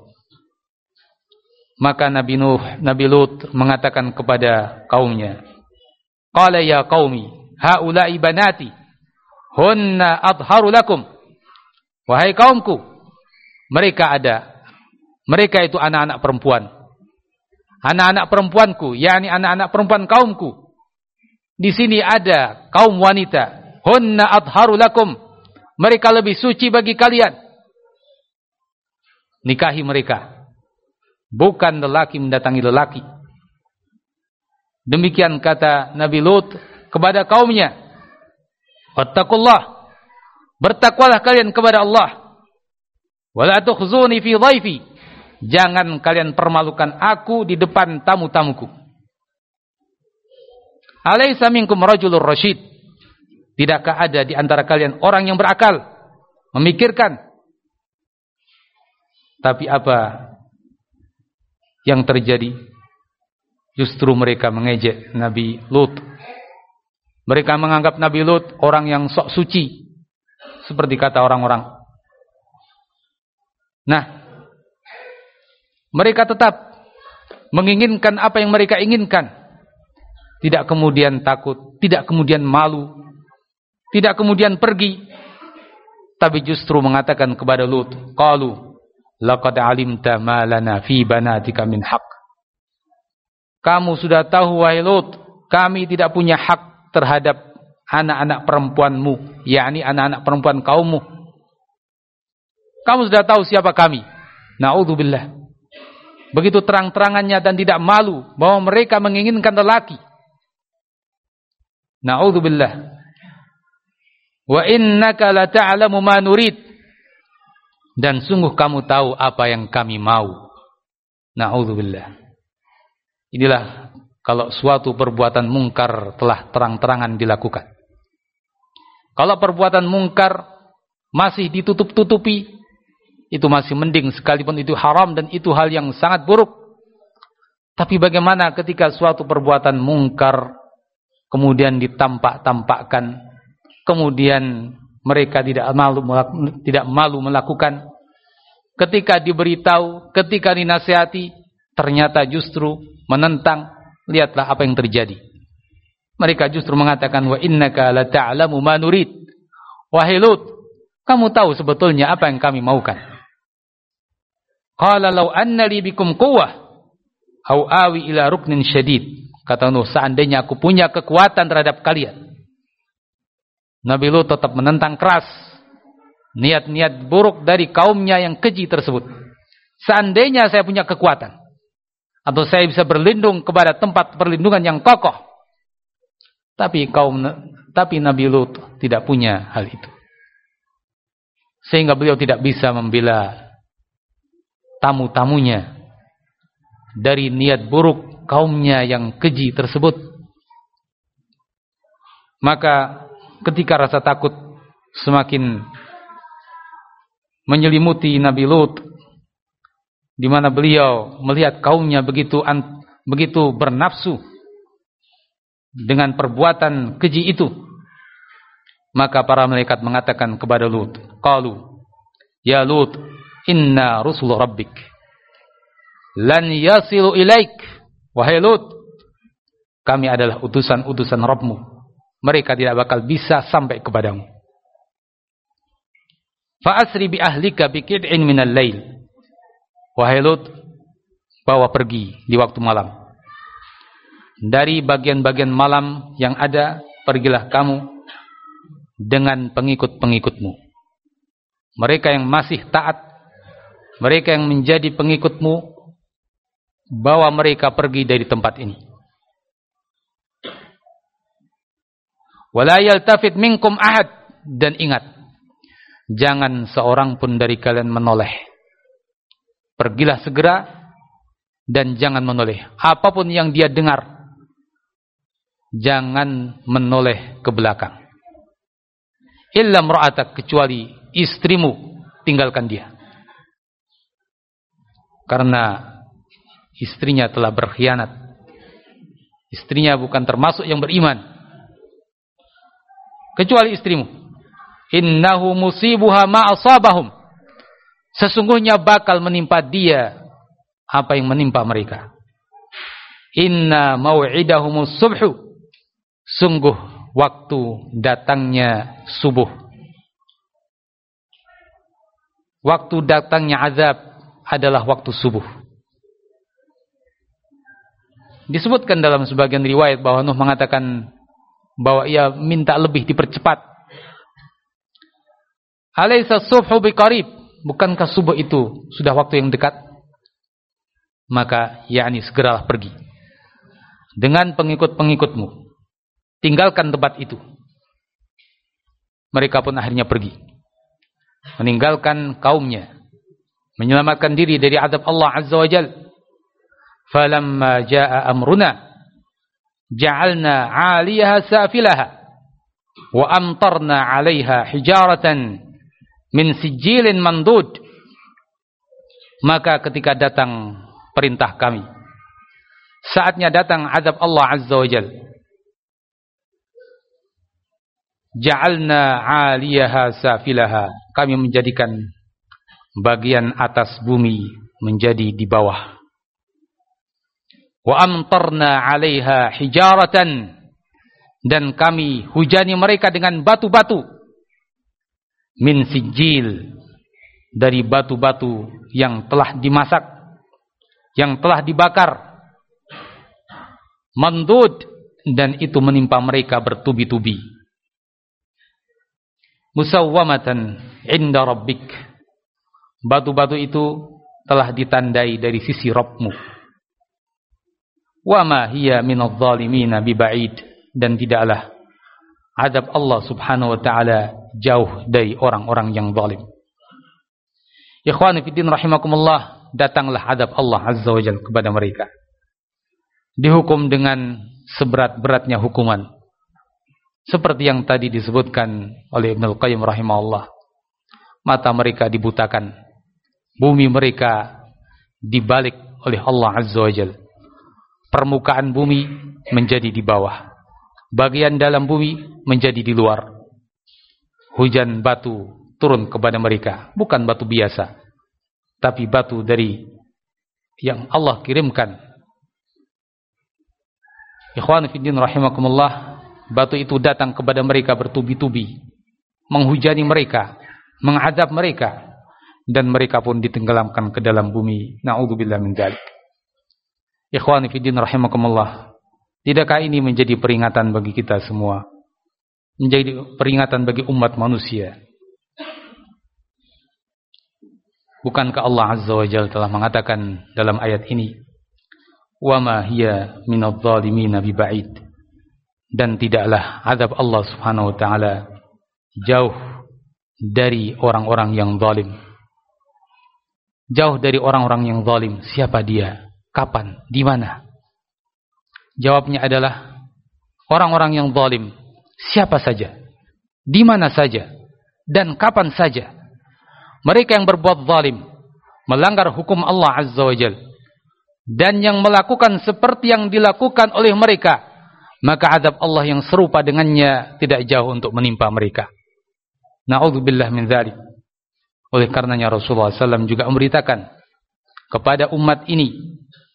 Maka Nabi Lut mengatakan kepada kaumnya, qala ya qaumi haula'i banati hunna adharu lakum. Wahai kaumku, mereka itu anak-anak perempuan. Anak-anak perempuanku, yakni anak-anak perempuan kaumku. Di sini ada kaum wanita. Hunna adharu lakum. Mereka lebih suci bagi kalian. Nikahi mereka. Bukan lelaki mendatangi lelaki. Demikian kata Nabi Lut kepada kaumnya. Wattaqullah. Bertakwalah kalian kepada Allah. Wala tukhzuni fi dhaifi. Jangan kalian permalukan aku di depan tamu-tamuku. Alaysa minkum rajulur rasyid. Tidakkah ada di antara kalian orang yang berakal, memikirkan? Tapi apa yang terjadi? Justru mereka mengejek Nabi Lut. Mereka menganggap Nabi Lut orang yang sok suci, seperti kata orang-orang. Nah, mereka tetap menginginkan apa yang mereka inginkan. Tidak kemudian takut, tidak kemudian malu, tidak kemudian pergi, tapi justru mengatakan kepada Lut, qalu laqad alimta ma lana fi banatika min haq. Kamu sudah tahu wahai Lut, kami tidak punya hak terhadap anak-anak perempuanmu, yakni anak-anak perempuan kaummu. Kamu sudah tahu siapa kami. Na'udzubillah. Begitu terang-terangannya dan tidak malu bahwa mereka menginginkan lelaki. Na'udzubillah. Wa innaka la ta'lamu ma nurid. Dan sungguh kamu tahu apa yang kami mau. Na'udzubillah. Inilah kalau suatu perbuatan mungkar telah terang-terangan dilakukan. Kalau perbuatan mungkar masih ditutup-tutupi, itu masih mending, sekalipun itu haram dan itu hal yang sangat buruk. Tapi bagaimana ketika suatu perbuatan mungkar kemudian ditampak-tampakkan, kemudian mereka tidak malu melakukan, ketika diberitahu, ketika dinasihati, ternyata justru menentang. Lihatlah apa yang terjadi. Mereka justru mengatakan, wa innaka la ta'lamu ma nurid. Wahai Lut, kamu tahu sebetulnya apa yang kami maukan. Qala law anna li bikum quwwah au awi ila ruknin syadid. Kata Nuh, seandainya aku punya kekuatan terhadap kalian. Nabi Lut tetap menentang keras niat-niat buruk dari kaumnya yang keji tersebut. Seandainya saya punya kekuatan, atau saya bisa berlindung kepada tempat perlindungan yang kokoh. Tapi Nabi Lut tidak punya hal itu. Sehingga beliau tidak bisa membela tamu-tamunya dari niat buruk kaumnya yang keji tersebut. Maka ketika rasa takut semakin menyelimuti Nabi Lut, di mana beliau melihat kaumnya begitu bernafsu dengan perbuatan keji itu, maka para malaikat mengatakan kepada Lut, qalu ya Lut, inna rusul rabbik lan yasilu ilaik. Wahai Lut, kami adalah utusan-utusan Rabbmu, mereka tidak bakal bisa sampai kepadamu. Fa asri bi ahlika bi qid'in minal lail. Wahai Lut, bawa pergi di waktu malam. Dari bagian-bagian malam yang ada, pergilah kamu dengan pengikut-pengikutmu. Mereka yang masih taat, mereka yang menjadi pengikutmu, bawa mereka pergi dari tempat ini. Wala yaltafit minkum ahad. Dan ingat, jangan seorang pun dari kalian menoleh. Pergilah segera dan jangan menoleh. Apapun yang dia dengar, jangan menoleh ke belakang. Illa mra'atak, kecuali istrimu, tinggalkan dia. Karena istrinya telah berkhianat. Istrinya bukan termasuk yang beriman. Kecuali istrimu. Innahu musibuha ma asabahum. Sesungguhnya bakal menimpa dia apa yang menimpa mereka. Inna mau'idahumus subhu. Sungguh waktu datangnya subuh. Waktu datangnya azab adalah waktu subuh. Disebutkan dalam sebagian riwayat bahwa Nuh mengatakan bahwa ia minta lebih dipercepat. Alaysa subhu biqarib. Bukankah subuh itu sudah waktu yang dekat? Maka yakni segeralah pergi dengan pengikut-pengikutmu. Tinggalkan tempat itu. Mereka pun akhirnya pergi, meninggalkan kaumnya, menyelamatkan diri dari azab Allah Azza wa Jalla. Falamma jaa amruna ja'alna 'aliyaha safilaha wa amtarna 'alayha hijaratan min sijilin mandud. Maka ketika datang perintah kami, saatnya datang azab Allah Azza wa Jalla, ja'alna 'aliyaha safilaha, kami menjadikan bagian atas bumi menjadi di bawah. Wa amtarna 'alaiha hijaratan, dan kami hujani mereka dengan batu-batu min sijil, dari batu-batu yang telah dimasak, yang telah dibakar, mandud, dan itu menimpa mereka bertubi-tubi. Musawwamatan 'inda rabbik, batu-batu itu telah ditandai dari sisi Rabbmu. Wa ma hiya minadh dhalimina biba'id, dan tidaklah azab Allah Subhanahu wa taala jauh dari orang-orang yang zalim. Ikhwani fiddin rahimakumullah, datanglah azab Allah Azza wa Jalla kepada mereka. Dihukum dengan seberat-beratnya hukuman. Seperti yang tadi disebutkan oleh Ibnu Al-Qayyim rahimahullah. Mata mereka dibutakan, bumi mereka dibalik oleh Allah Azza wa Jalla. Permukaan bumi menjadi di bawah, bagian dalam bumi menjadi di luar. Hujan batu turun kepada mereka, bukan batu biasa, tapi batu dari yang Allah kirimkan. Ikhwan fiddin rahimakumullah, batu itu datang kepada mereka bertubi-tubi, menghujani mereka, mengazab mereka, dan mereka pun ditenggelamkan ke dalam bumi. Na'udzubillah min dzalik. Ikhwan fiddin rahimakumullah, tidakkah ini menjadi peringatan bagi kita semua, menjadi peringatan bagi umat manusia? Bukankah Allah Azza wa Jalla telah mengatakan dalam ayat ini, wa ma hiya minadh dhalimina biba'id, dan tidaklah azab Allah Subhanahu wa taala jauh dari orang-orang yang zalim. Jauh dari orang-orang yang zalim. Siapa dia? Kapan? Di mana? Jawabnya adalah orang-orang yang zalim siapa saja, di mana saja, dan kapan saja. Mereka yang berbuat zalim, melanggar hukum Allah Azza wa Jalla, dan yang melakukan seperti yang dilakukan oleh mereka, maka azab Allah yang serupa dengannya tidak jauh untuk menimpa mereka. Na'udzubillah min dzalik. Oleh karenanya Rasulullah SAW juga memberitakan kepada umat ini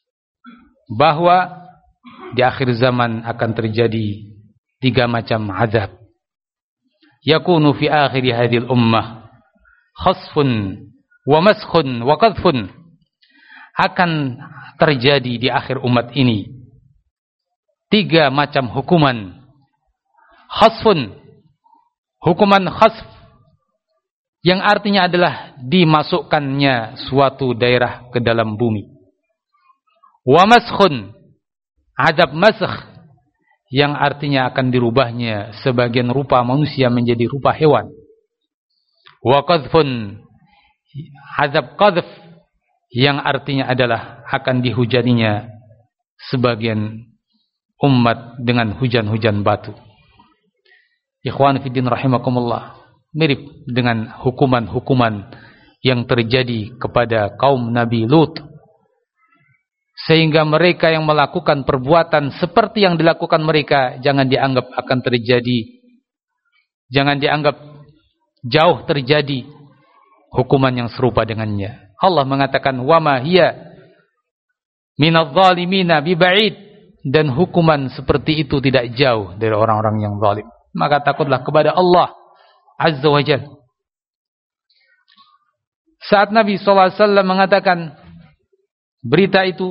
bahwa di akhir zaman akan terjadi 3 macam azab. Yakunu fi akhir hadhil ummah khasfun wa maskhun wa qadhfun. Akan terjadi di akhir umat ini 3 macam hukuman. Khasfun, hukuman khasf, yang artinya adalah dimasukkannya suatu daerah ke dalam bumi. Wa maskhun, azab masakh, yang artinya akan dirubahnya sebagian rupa manusia menjadi rupa hewan. Wa qadhfun, azab qadhf, yang artinya adalah akan dihujaninya sebagian umat dengan hujan-hujan batu. Ikhwan fiddin rahimakumullah, mirip dengan hukuman-hukuman yang terjadi kepada kaum Nabi Lut, sehingga mereka yang melakukan perbuatan seperti yang dilakukan mereka jangan dianggap akan terjadi, jangan dianggap jauh terjadi hukuman yang serupa dengannya. Allah mengatakan wa ma hiya minadh dhalimina biba'id, dan hukuman seperti itu tidak jauh dari orang-orang yang zalim. Maka takutlah kepada Allah Azza wa Jalla. Saat Nabi SAW mengatakan berita itu,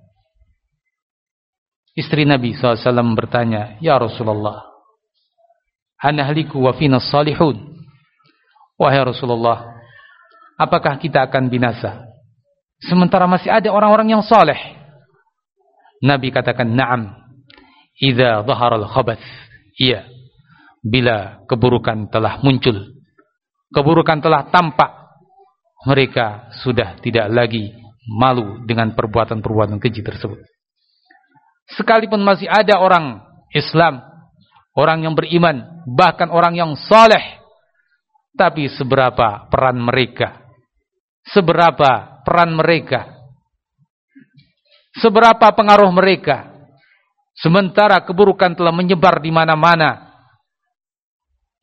istri Nabi SAW bertanya, ya Rasulullah, anahliku wa fina salihun. Wahai Rasulullah, apakah kita akan binasa sementara masih ada orang-orang yang saleh? Nabi katakan, na'am, idza dhahara al-khabath. Iya, bila keburukan telah muncul, keburukan telah tampak, mereka sudah tidak lagi malu dengan perbuatan-perbuatan keji tersebut. Sekalipun masih ada orang Islam, orang yang beriman, bahkan orang yang saleh, tapi seberapa peran mereka? Seberapa peran mereka? Seberapa pengaruh mereka? Sementara keburukan telah menyebar di mana-mana.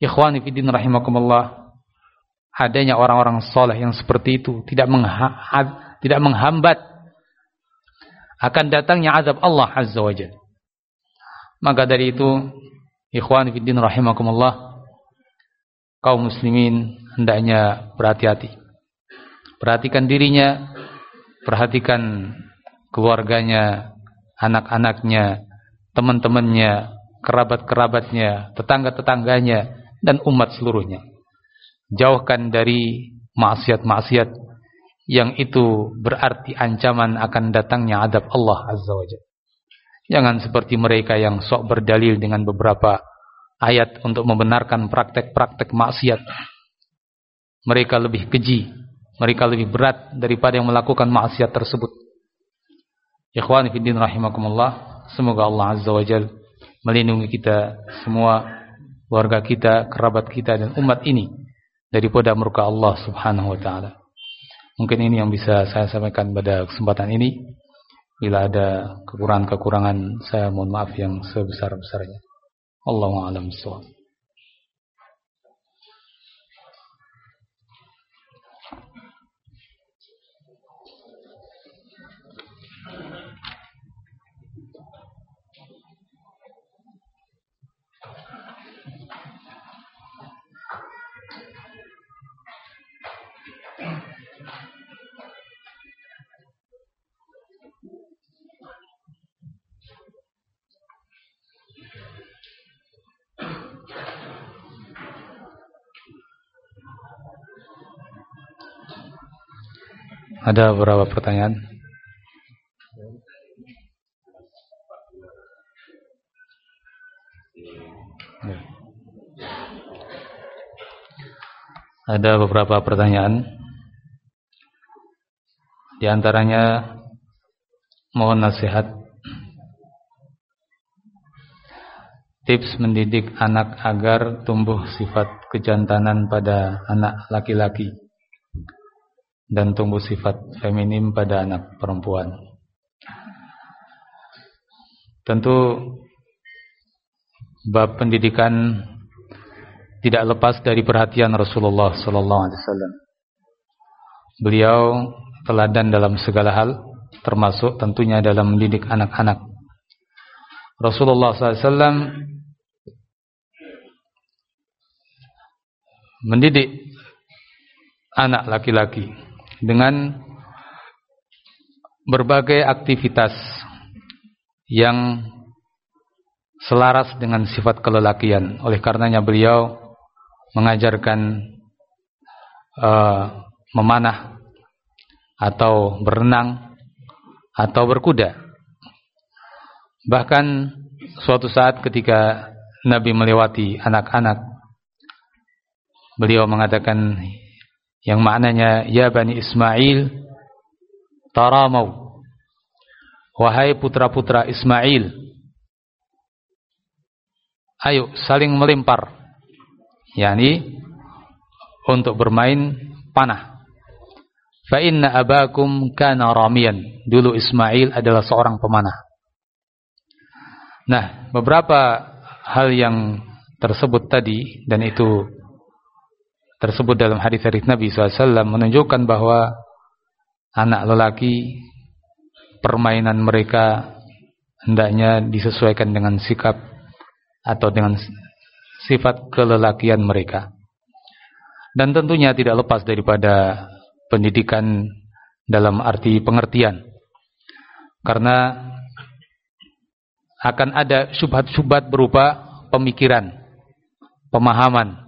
Ikhwani fiddin rahimakumullah, adanya orang-orang soleh yang seperti itu tidak menghambat akan datangnya azab Allah Azza wa Jalla. Maka dari itu, ikhwani fiddin rahimakumullah, kaum muslimin hendaknya berhati-hati. Perhatikan dirinya, perhatikan keluarganya, anak-anaknya, teman-temannya, kerabat-kerabatnya, tetangga-tetangganya, dan umat seluruhnya. Jauhkan dari maksiat-maksiat yang itu berarti ancaman akan datangnya azab Allah Azza wa Jalla. Jangan seperti mereka yang sok berdalil dengan beberapa ayat untuk membenarkan praktek-praktek maksiat. Mereka lebih keji, mereka lebih berat daripada yang melakukan maksiat tersebut. Ikhwani fiddin rahimakumullah, semoga Allah Azza wa Jalla melindungi kita semua, keluarga kita, kerabat kita, dan umat ini daripada murka Allah Subhanahu wa ta'ala. Mungkin ini yang bisa saya sampaikan pada kesempatan ini. Bila ada kekurangan-kekurangan, saya mohon maaf yang sebesar-besarnya. Allahu a'lam bishawab. Ada beberapa pertanyaan. Ada beberapa pertanyaan. Di antaranya mohon nasihat tips mendidik anak agar tumbuh sifat kejantanan pada anak laki-laki dan tumbuh sifat feminim pada anak perempuan. Tentu bab pendidikan tidak lepas dari perhatian Rasulullah sallallahu alaihi wasallam. Beliau teladan dalam segala hal, termasuk tentunya dalam mendidik anak-anak. Rasulullah sallallahu alaihi wasallam mendidik anak laki-laki dengan berbagai aktivitas yang selaras dengan sifat kelelakian. Oleh karenanya beliau mengajarkan memanah atau berenang atau berkuda. Bahkan suatu saat ketika Nabi melewati anak-anak, beliau mengatakan yang maknanya, ya Bani Ismail taramau, wahai putra-putra Ismail, ayo saling melempar, yakni untuk bermain panah. Fa inna abakum kana ramiyan, dulu Ismail adalah seorang pemanah. Nah, beberapa hal yang tersebut tadi, dan itu tersebut dalam hadis-hadis Nabi SAW, menunjukkan bahwa anak lelaki, permainan mereka hendaknya disesuaikan dengan sikap atau dengan sifat kelelakian mereka. Dan tentunya tidak lepas daripada pendidikan dalam arti pengertian. Karena akan ada syubhat-syubhat berupa pemikiran, pemahaman.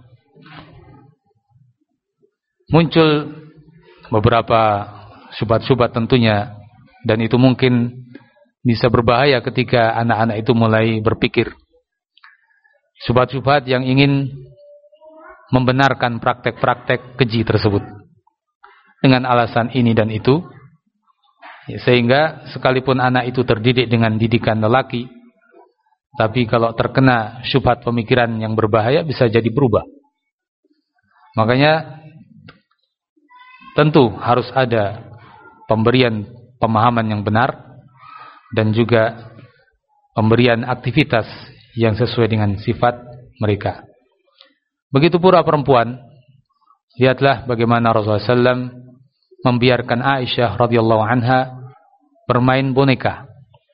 Muncul beberapa syubhat-syubhat tentunya, dan itu mungkin bisa berbahaya ketika anak-anak itu mulai berpikir. Syubhat-syubhat yang ingin membenarkan praktek-praktek keji tersebut dengan alasan ini dan itu, sehingga sekalipun anak itu terdidik dengan didikan lelaki, tapi kalau terkena syubhat pemikiran yang berbahaya bisa jadi berubah. Makanya tentu harus ada pemberian pemahaman yang benar dan juga pemberian aktivitas yang sesuai dengan sifat mereka. Begitu pula perempuan. Lihatlah bagaimana Rasulullah SAW membiarkan Aisyah radhiyallahu anha bermain boneka.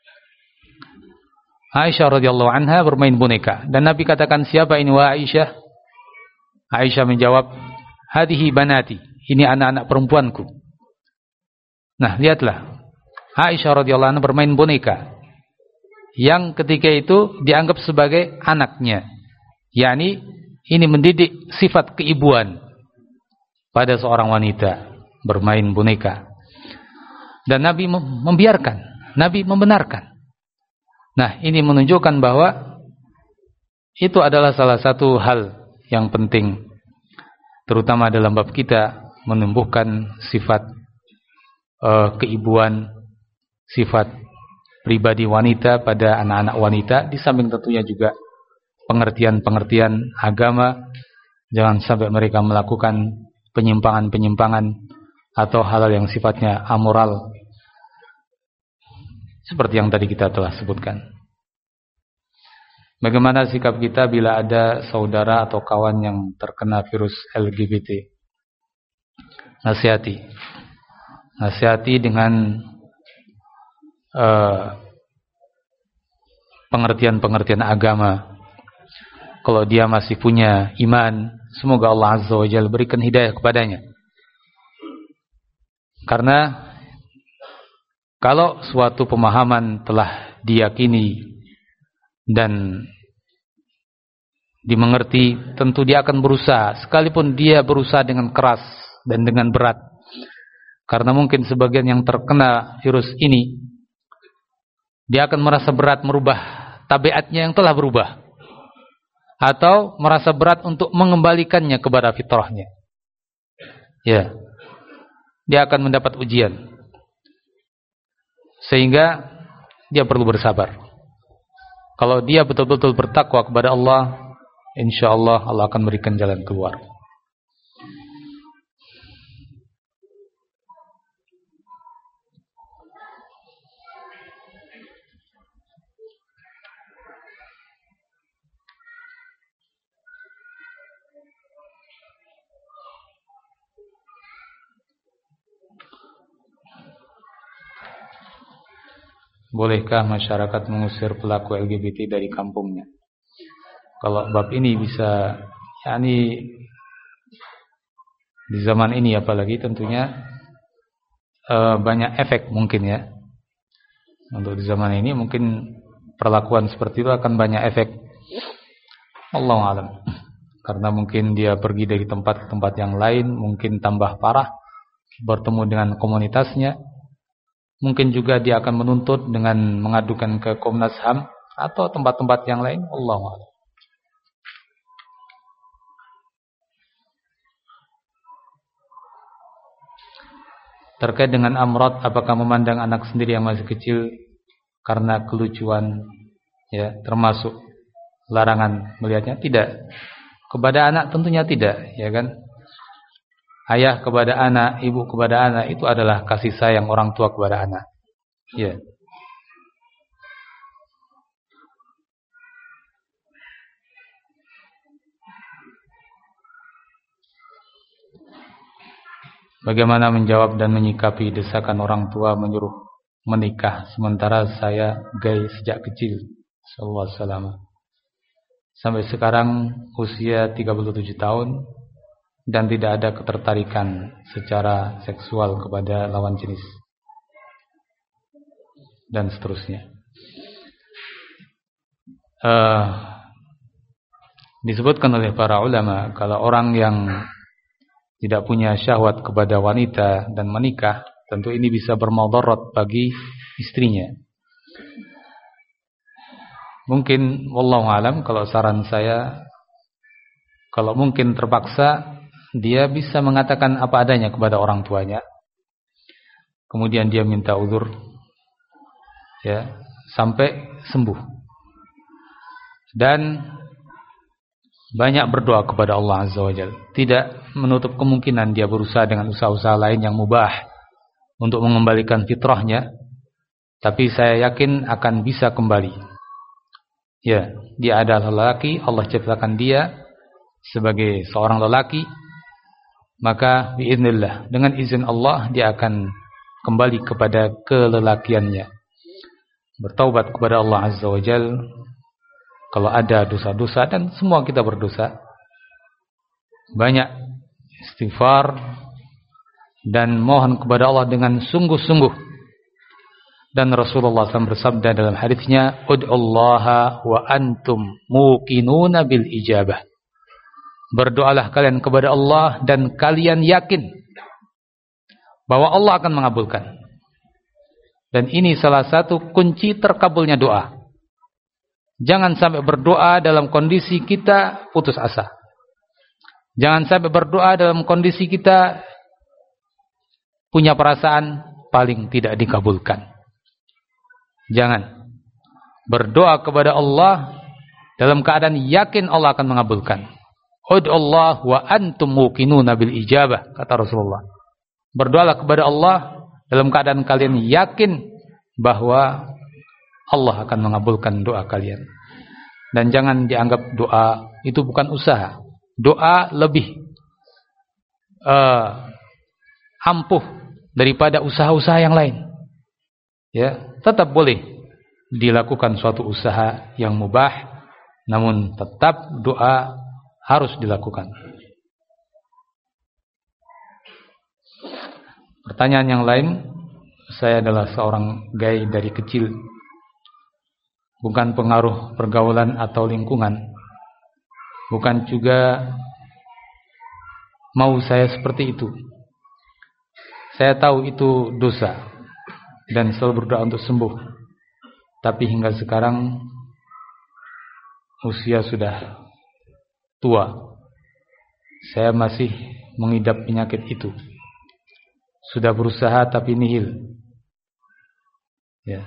Aisyah radhiyallahu anha bermain boneka, dan Nabi katakan, siapa ini wahai Aisyah? Aisyah menjawab, hadihi banati, ini anak-anak perempuanku. Nah, lihatlah, Aisyah radhiyallahu anha bermain boneka yang ketika itu dianggap sebagai anaknya, yakni ini mendidik sifat keibuan pada seorang wanita bermain boneka. Dan Nabi membiarkan, Nabi membenarkan. Nah, ini menunjukkan bahwa itu adalah salah satu hal yang penting, terutama dalam bab kita menumbuhkan sifat keibuan, sifat pribadi wanita pada anak-anak wanita, di samping tentunya juga pengertian-pengertian agama. Jangan sampai mereka melakukan penyimpangan-penyimpangan atau hal-hal yang sifatnya amoral seperti yang tadi kita telah sebutkan. Bagaimana sikap kita bila ada saudara atau kawan yang terkena virus LGBT? Nasihati dengan pengertian-pengertian agama. Kalau dia masih punya iman, semoga Allah Azza wa Jalla berikan hidayah kepadanya. Karena kalau suatu pemahaman telah diyakini dan dimengerti, tentu dia akan berusaha, sekalipun dia berusaha dengan keras dan dengan berat. Karena mungkin sebagian yang terkena virus ini, dia akan merasa berat merubah tabiatnya yang telah berubah, atau merasa berat untuk mengembalikannya kepada fitrahnya. Ya, dia akan mendapat ujian, sehingga dia perlu bersabar. Kalau dia betul-betul bertakwa kepada Allah, insyaallah Allah akan berikan jalan keluar. Bolehkah masyarakat mengusir pelaku LGBT dari kampungnya? Kalau bab ini bisa, yakni di zaman ini apalagi tentunya banyak efek mungkin ya. Untuk di zaman ini mungkin perlakuan seperti itu akan banyak efek. Allahu a'lam. Karena mungkin dia pergi dari tempat ke tempat yang lain, mungkin tambah parah, bertemu dengan komunitasnya. Mungkin juga dia akan menuntut dengan mengadukan ke Komnas HAM atau tempat-tempat yang lain. Allahu a'lam. Terkait dengan amrad, apakah memandang anak sendiri yang masih kecil karena kelucuan, ya, termasuk larangan melihatnya? Tidak. Kepada anak tentunya tidak, ya kan? Ayah kepada anak, ibu kepada anak, itu adalah kasih sayang orang tua kepada anak. Ya. Bagaimana menjawab dan menyikapi desakan orang tua menyuruh menikah sementara saya gay sejak kecil? Sallallahu alaihi wasallam. Sampai sekarang usia 37 tahun dan tidak ada ketertarikan secara seksual kepada lawan jenis dan seterusnya. Disebutkan oleh para ulama, kalau orang yang tidak punya syahwat kepada wanita dan menikah, tentu ini bisa bermudarat bagi istrinya. Mungkin wallahu alam, kalau saran saya, kalau mungkin terpaksa, dia bisa mengatakan apa adanya kepada orang tuanya. Kemudian dia minta uzur, ya, sampai sembuh. Dan banyak berdoa kepada Allah Azza wa Jalla. Tidak menutup kemungkinan dia berusaha dengan usaha-usaha lain yang mubah untuk mengembalikan fitrahnya. Tapi saya yakin akan bisa kembali. Ya, dia adalah lelaki, Allah ciptakan dia sebagai seorang lelaki, maka biiznillah, dengan izin Allah dia akan kembali kepada kelelakiannya, bertaubat kepada Allah Azza wa Jalla kalau ada dosa-dosa, dan semua kita berdosa. Banyak istighfar dan mohon kepada Allah dengan sungguh-sungguh. Dan Rasulullah SAW bersabda dalam hadisnya, ud'ullaha wa antum muqinuna bil ijabah. Berdoalah kalian kepada Allah dan kalian yakin bahwa Allah akan mengabulkan. Dan ini salah satu kunci terkabulnya doa. Jangan sampai berdoa dalam kondisi kita putus asa. Jangan sampai berdoa dalam kondisi kita punya perasaan paling tidak dikabulkan. Jangan berdoa kepada Allah dalam keadaan yakin Allah akan mengabulkan. Ud'ullah wa antum muqinuna bil ijabah, kata Rasulullah. Berdoalah kepada Allah dalam keadaan kalian yakin bahwa Allah akan mengabulkan doa kalian. Dan jangan dianggap doa itu bukan usaha. Doa lebih ampuh daripada usaha-usaha yang lain. Ya, tetap boleh dilakukan suatu usaha yang mubah, namun tetap doa harus dilakukan. Pertanyaan yang lain, saya adalah seorang gay dari kecil. Bukan pengaruh pergaulan atau lingkungan. Bukan juga mau saya seperti itu. Saya tahu itu dosa dan selalu berdoa untuk sembuh. Tapi hingga sekarang usia sudah tua, saya masih mengidap penyakit itu. Sudah berusaha tapi nihil. Ya.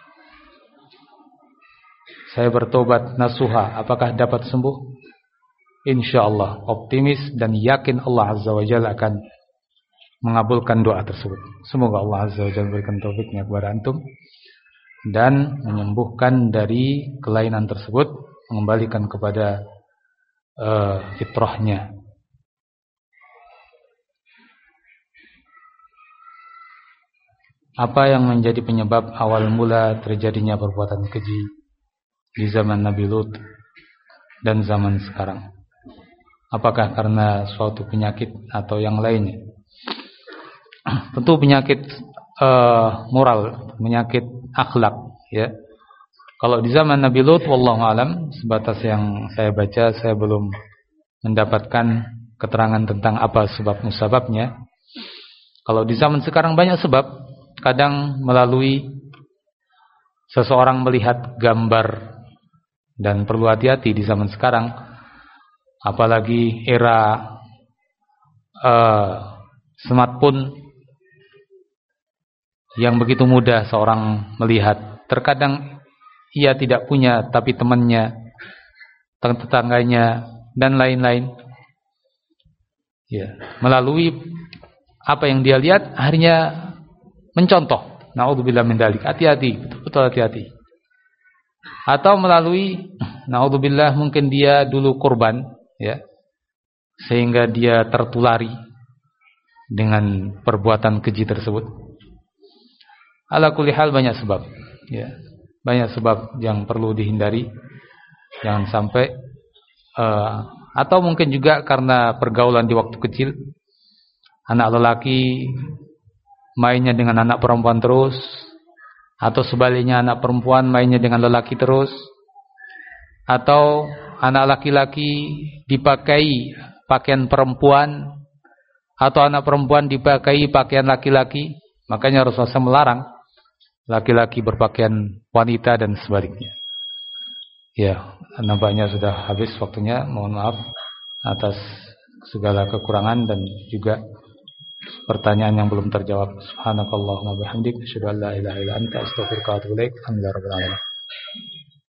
Saya bertobat nasuha, apakah dapat sembuh? InsyaAllah, optimis dan yakin Allah Azza wa Jalla akan mengabulkan doa tersebut. Semoga Allah Azza wa Jalla berikan taufiknya kepada antum dan menyembuhkan dari kelainan tersebut, mengembalikan kepada fitrahnya. Apa yang menjadi penyebab awal mula terjadinya perbuatan keji di zaman Nabi Lut dan zaman sekarang? Apakah karena suatu penyakit atau yang lainnya? Tentu penyakit moral, penyakit akhlak, ya. Kalau di zaman Nabi Lut, wallahu alam, sebatas yang saya baca, saya belum mendapatkan keterangan tentang apa sebab musababnya. Kalau di zaman sekarang banyak sebab. Kadang melalui seseorang melihat gambar, dan perlu hati-hati di zaman sekarang, apalagi era smartphone yang begitu mudah seorang melihat. Terkadang ia tidak punya, tapi temannya, tetangganya, dan lain-lain. Ya, melalui apa yang dia lihat, akhirnya mencontoh. Na'udzubillah min dzalik. Hati-hati, betul-betul hati-hati. Atau melalui, na'udzubillah, mungkin dia dulu korban, ya, sehingga dia tertulari dengan perbuatan keji tersebut. Ala kulli hal, banyak sebab, ya, banyak sebab yang perlu dihindari. Jangan sampai atau mungkin juga karena pergaulan di waktu kecil, anak lelaki mainnya dengan anak perempuan terus, atau sebaliknya anak perempuan mainnya dengan lelaki terus, atau anak laki-laki dipakai pakaian perempuan, atau anak perempuan dipakai pakaian laki-laki. Makanya Rasulullah melarang laki-laki berpakaian wanita dan sebaliknya. Ya, nampaknya sudah habis waktunya. Mohon maaf atas segala kekurangan dan juga pertanyaan yang belum terjawab. Subhanakallahumma bihamdik, asyhadu an la ilaha illa anta, astaghfiruka wa atubu ilaik. Alhamdulillahirabbil alamin.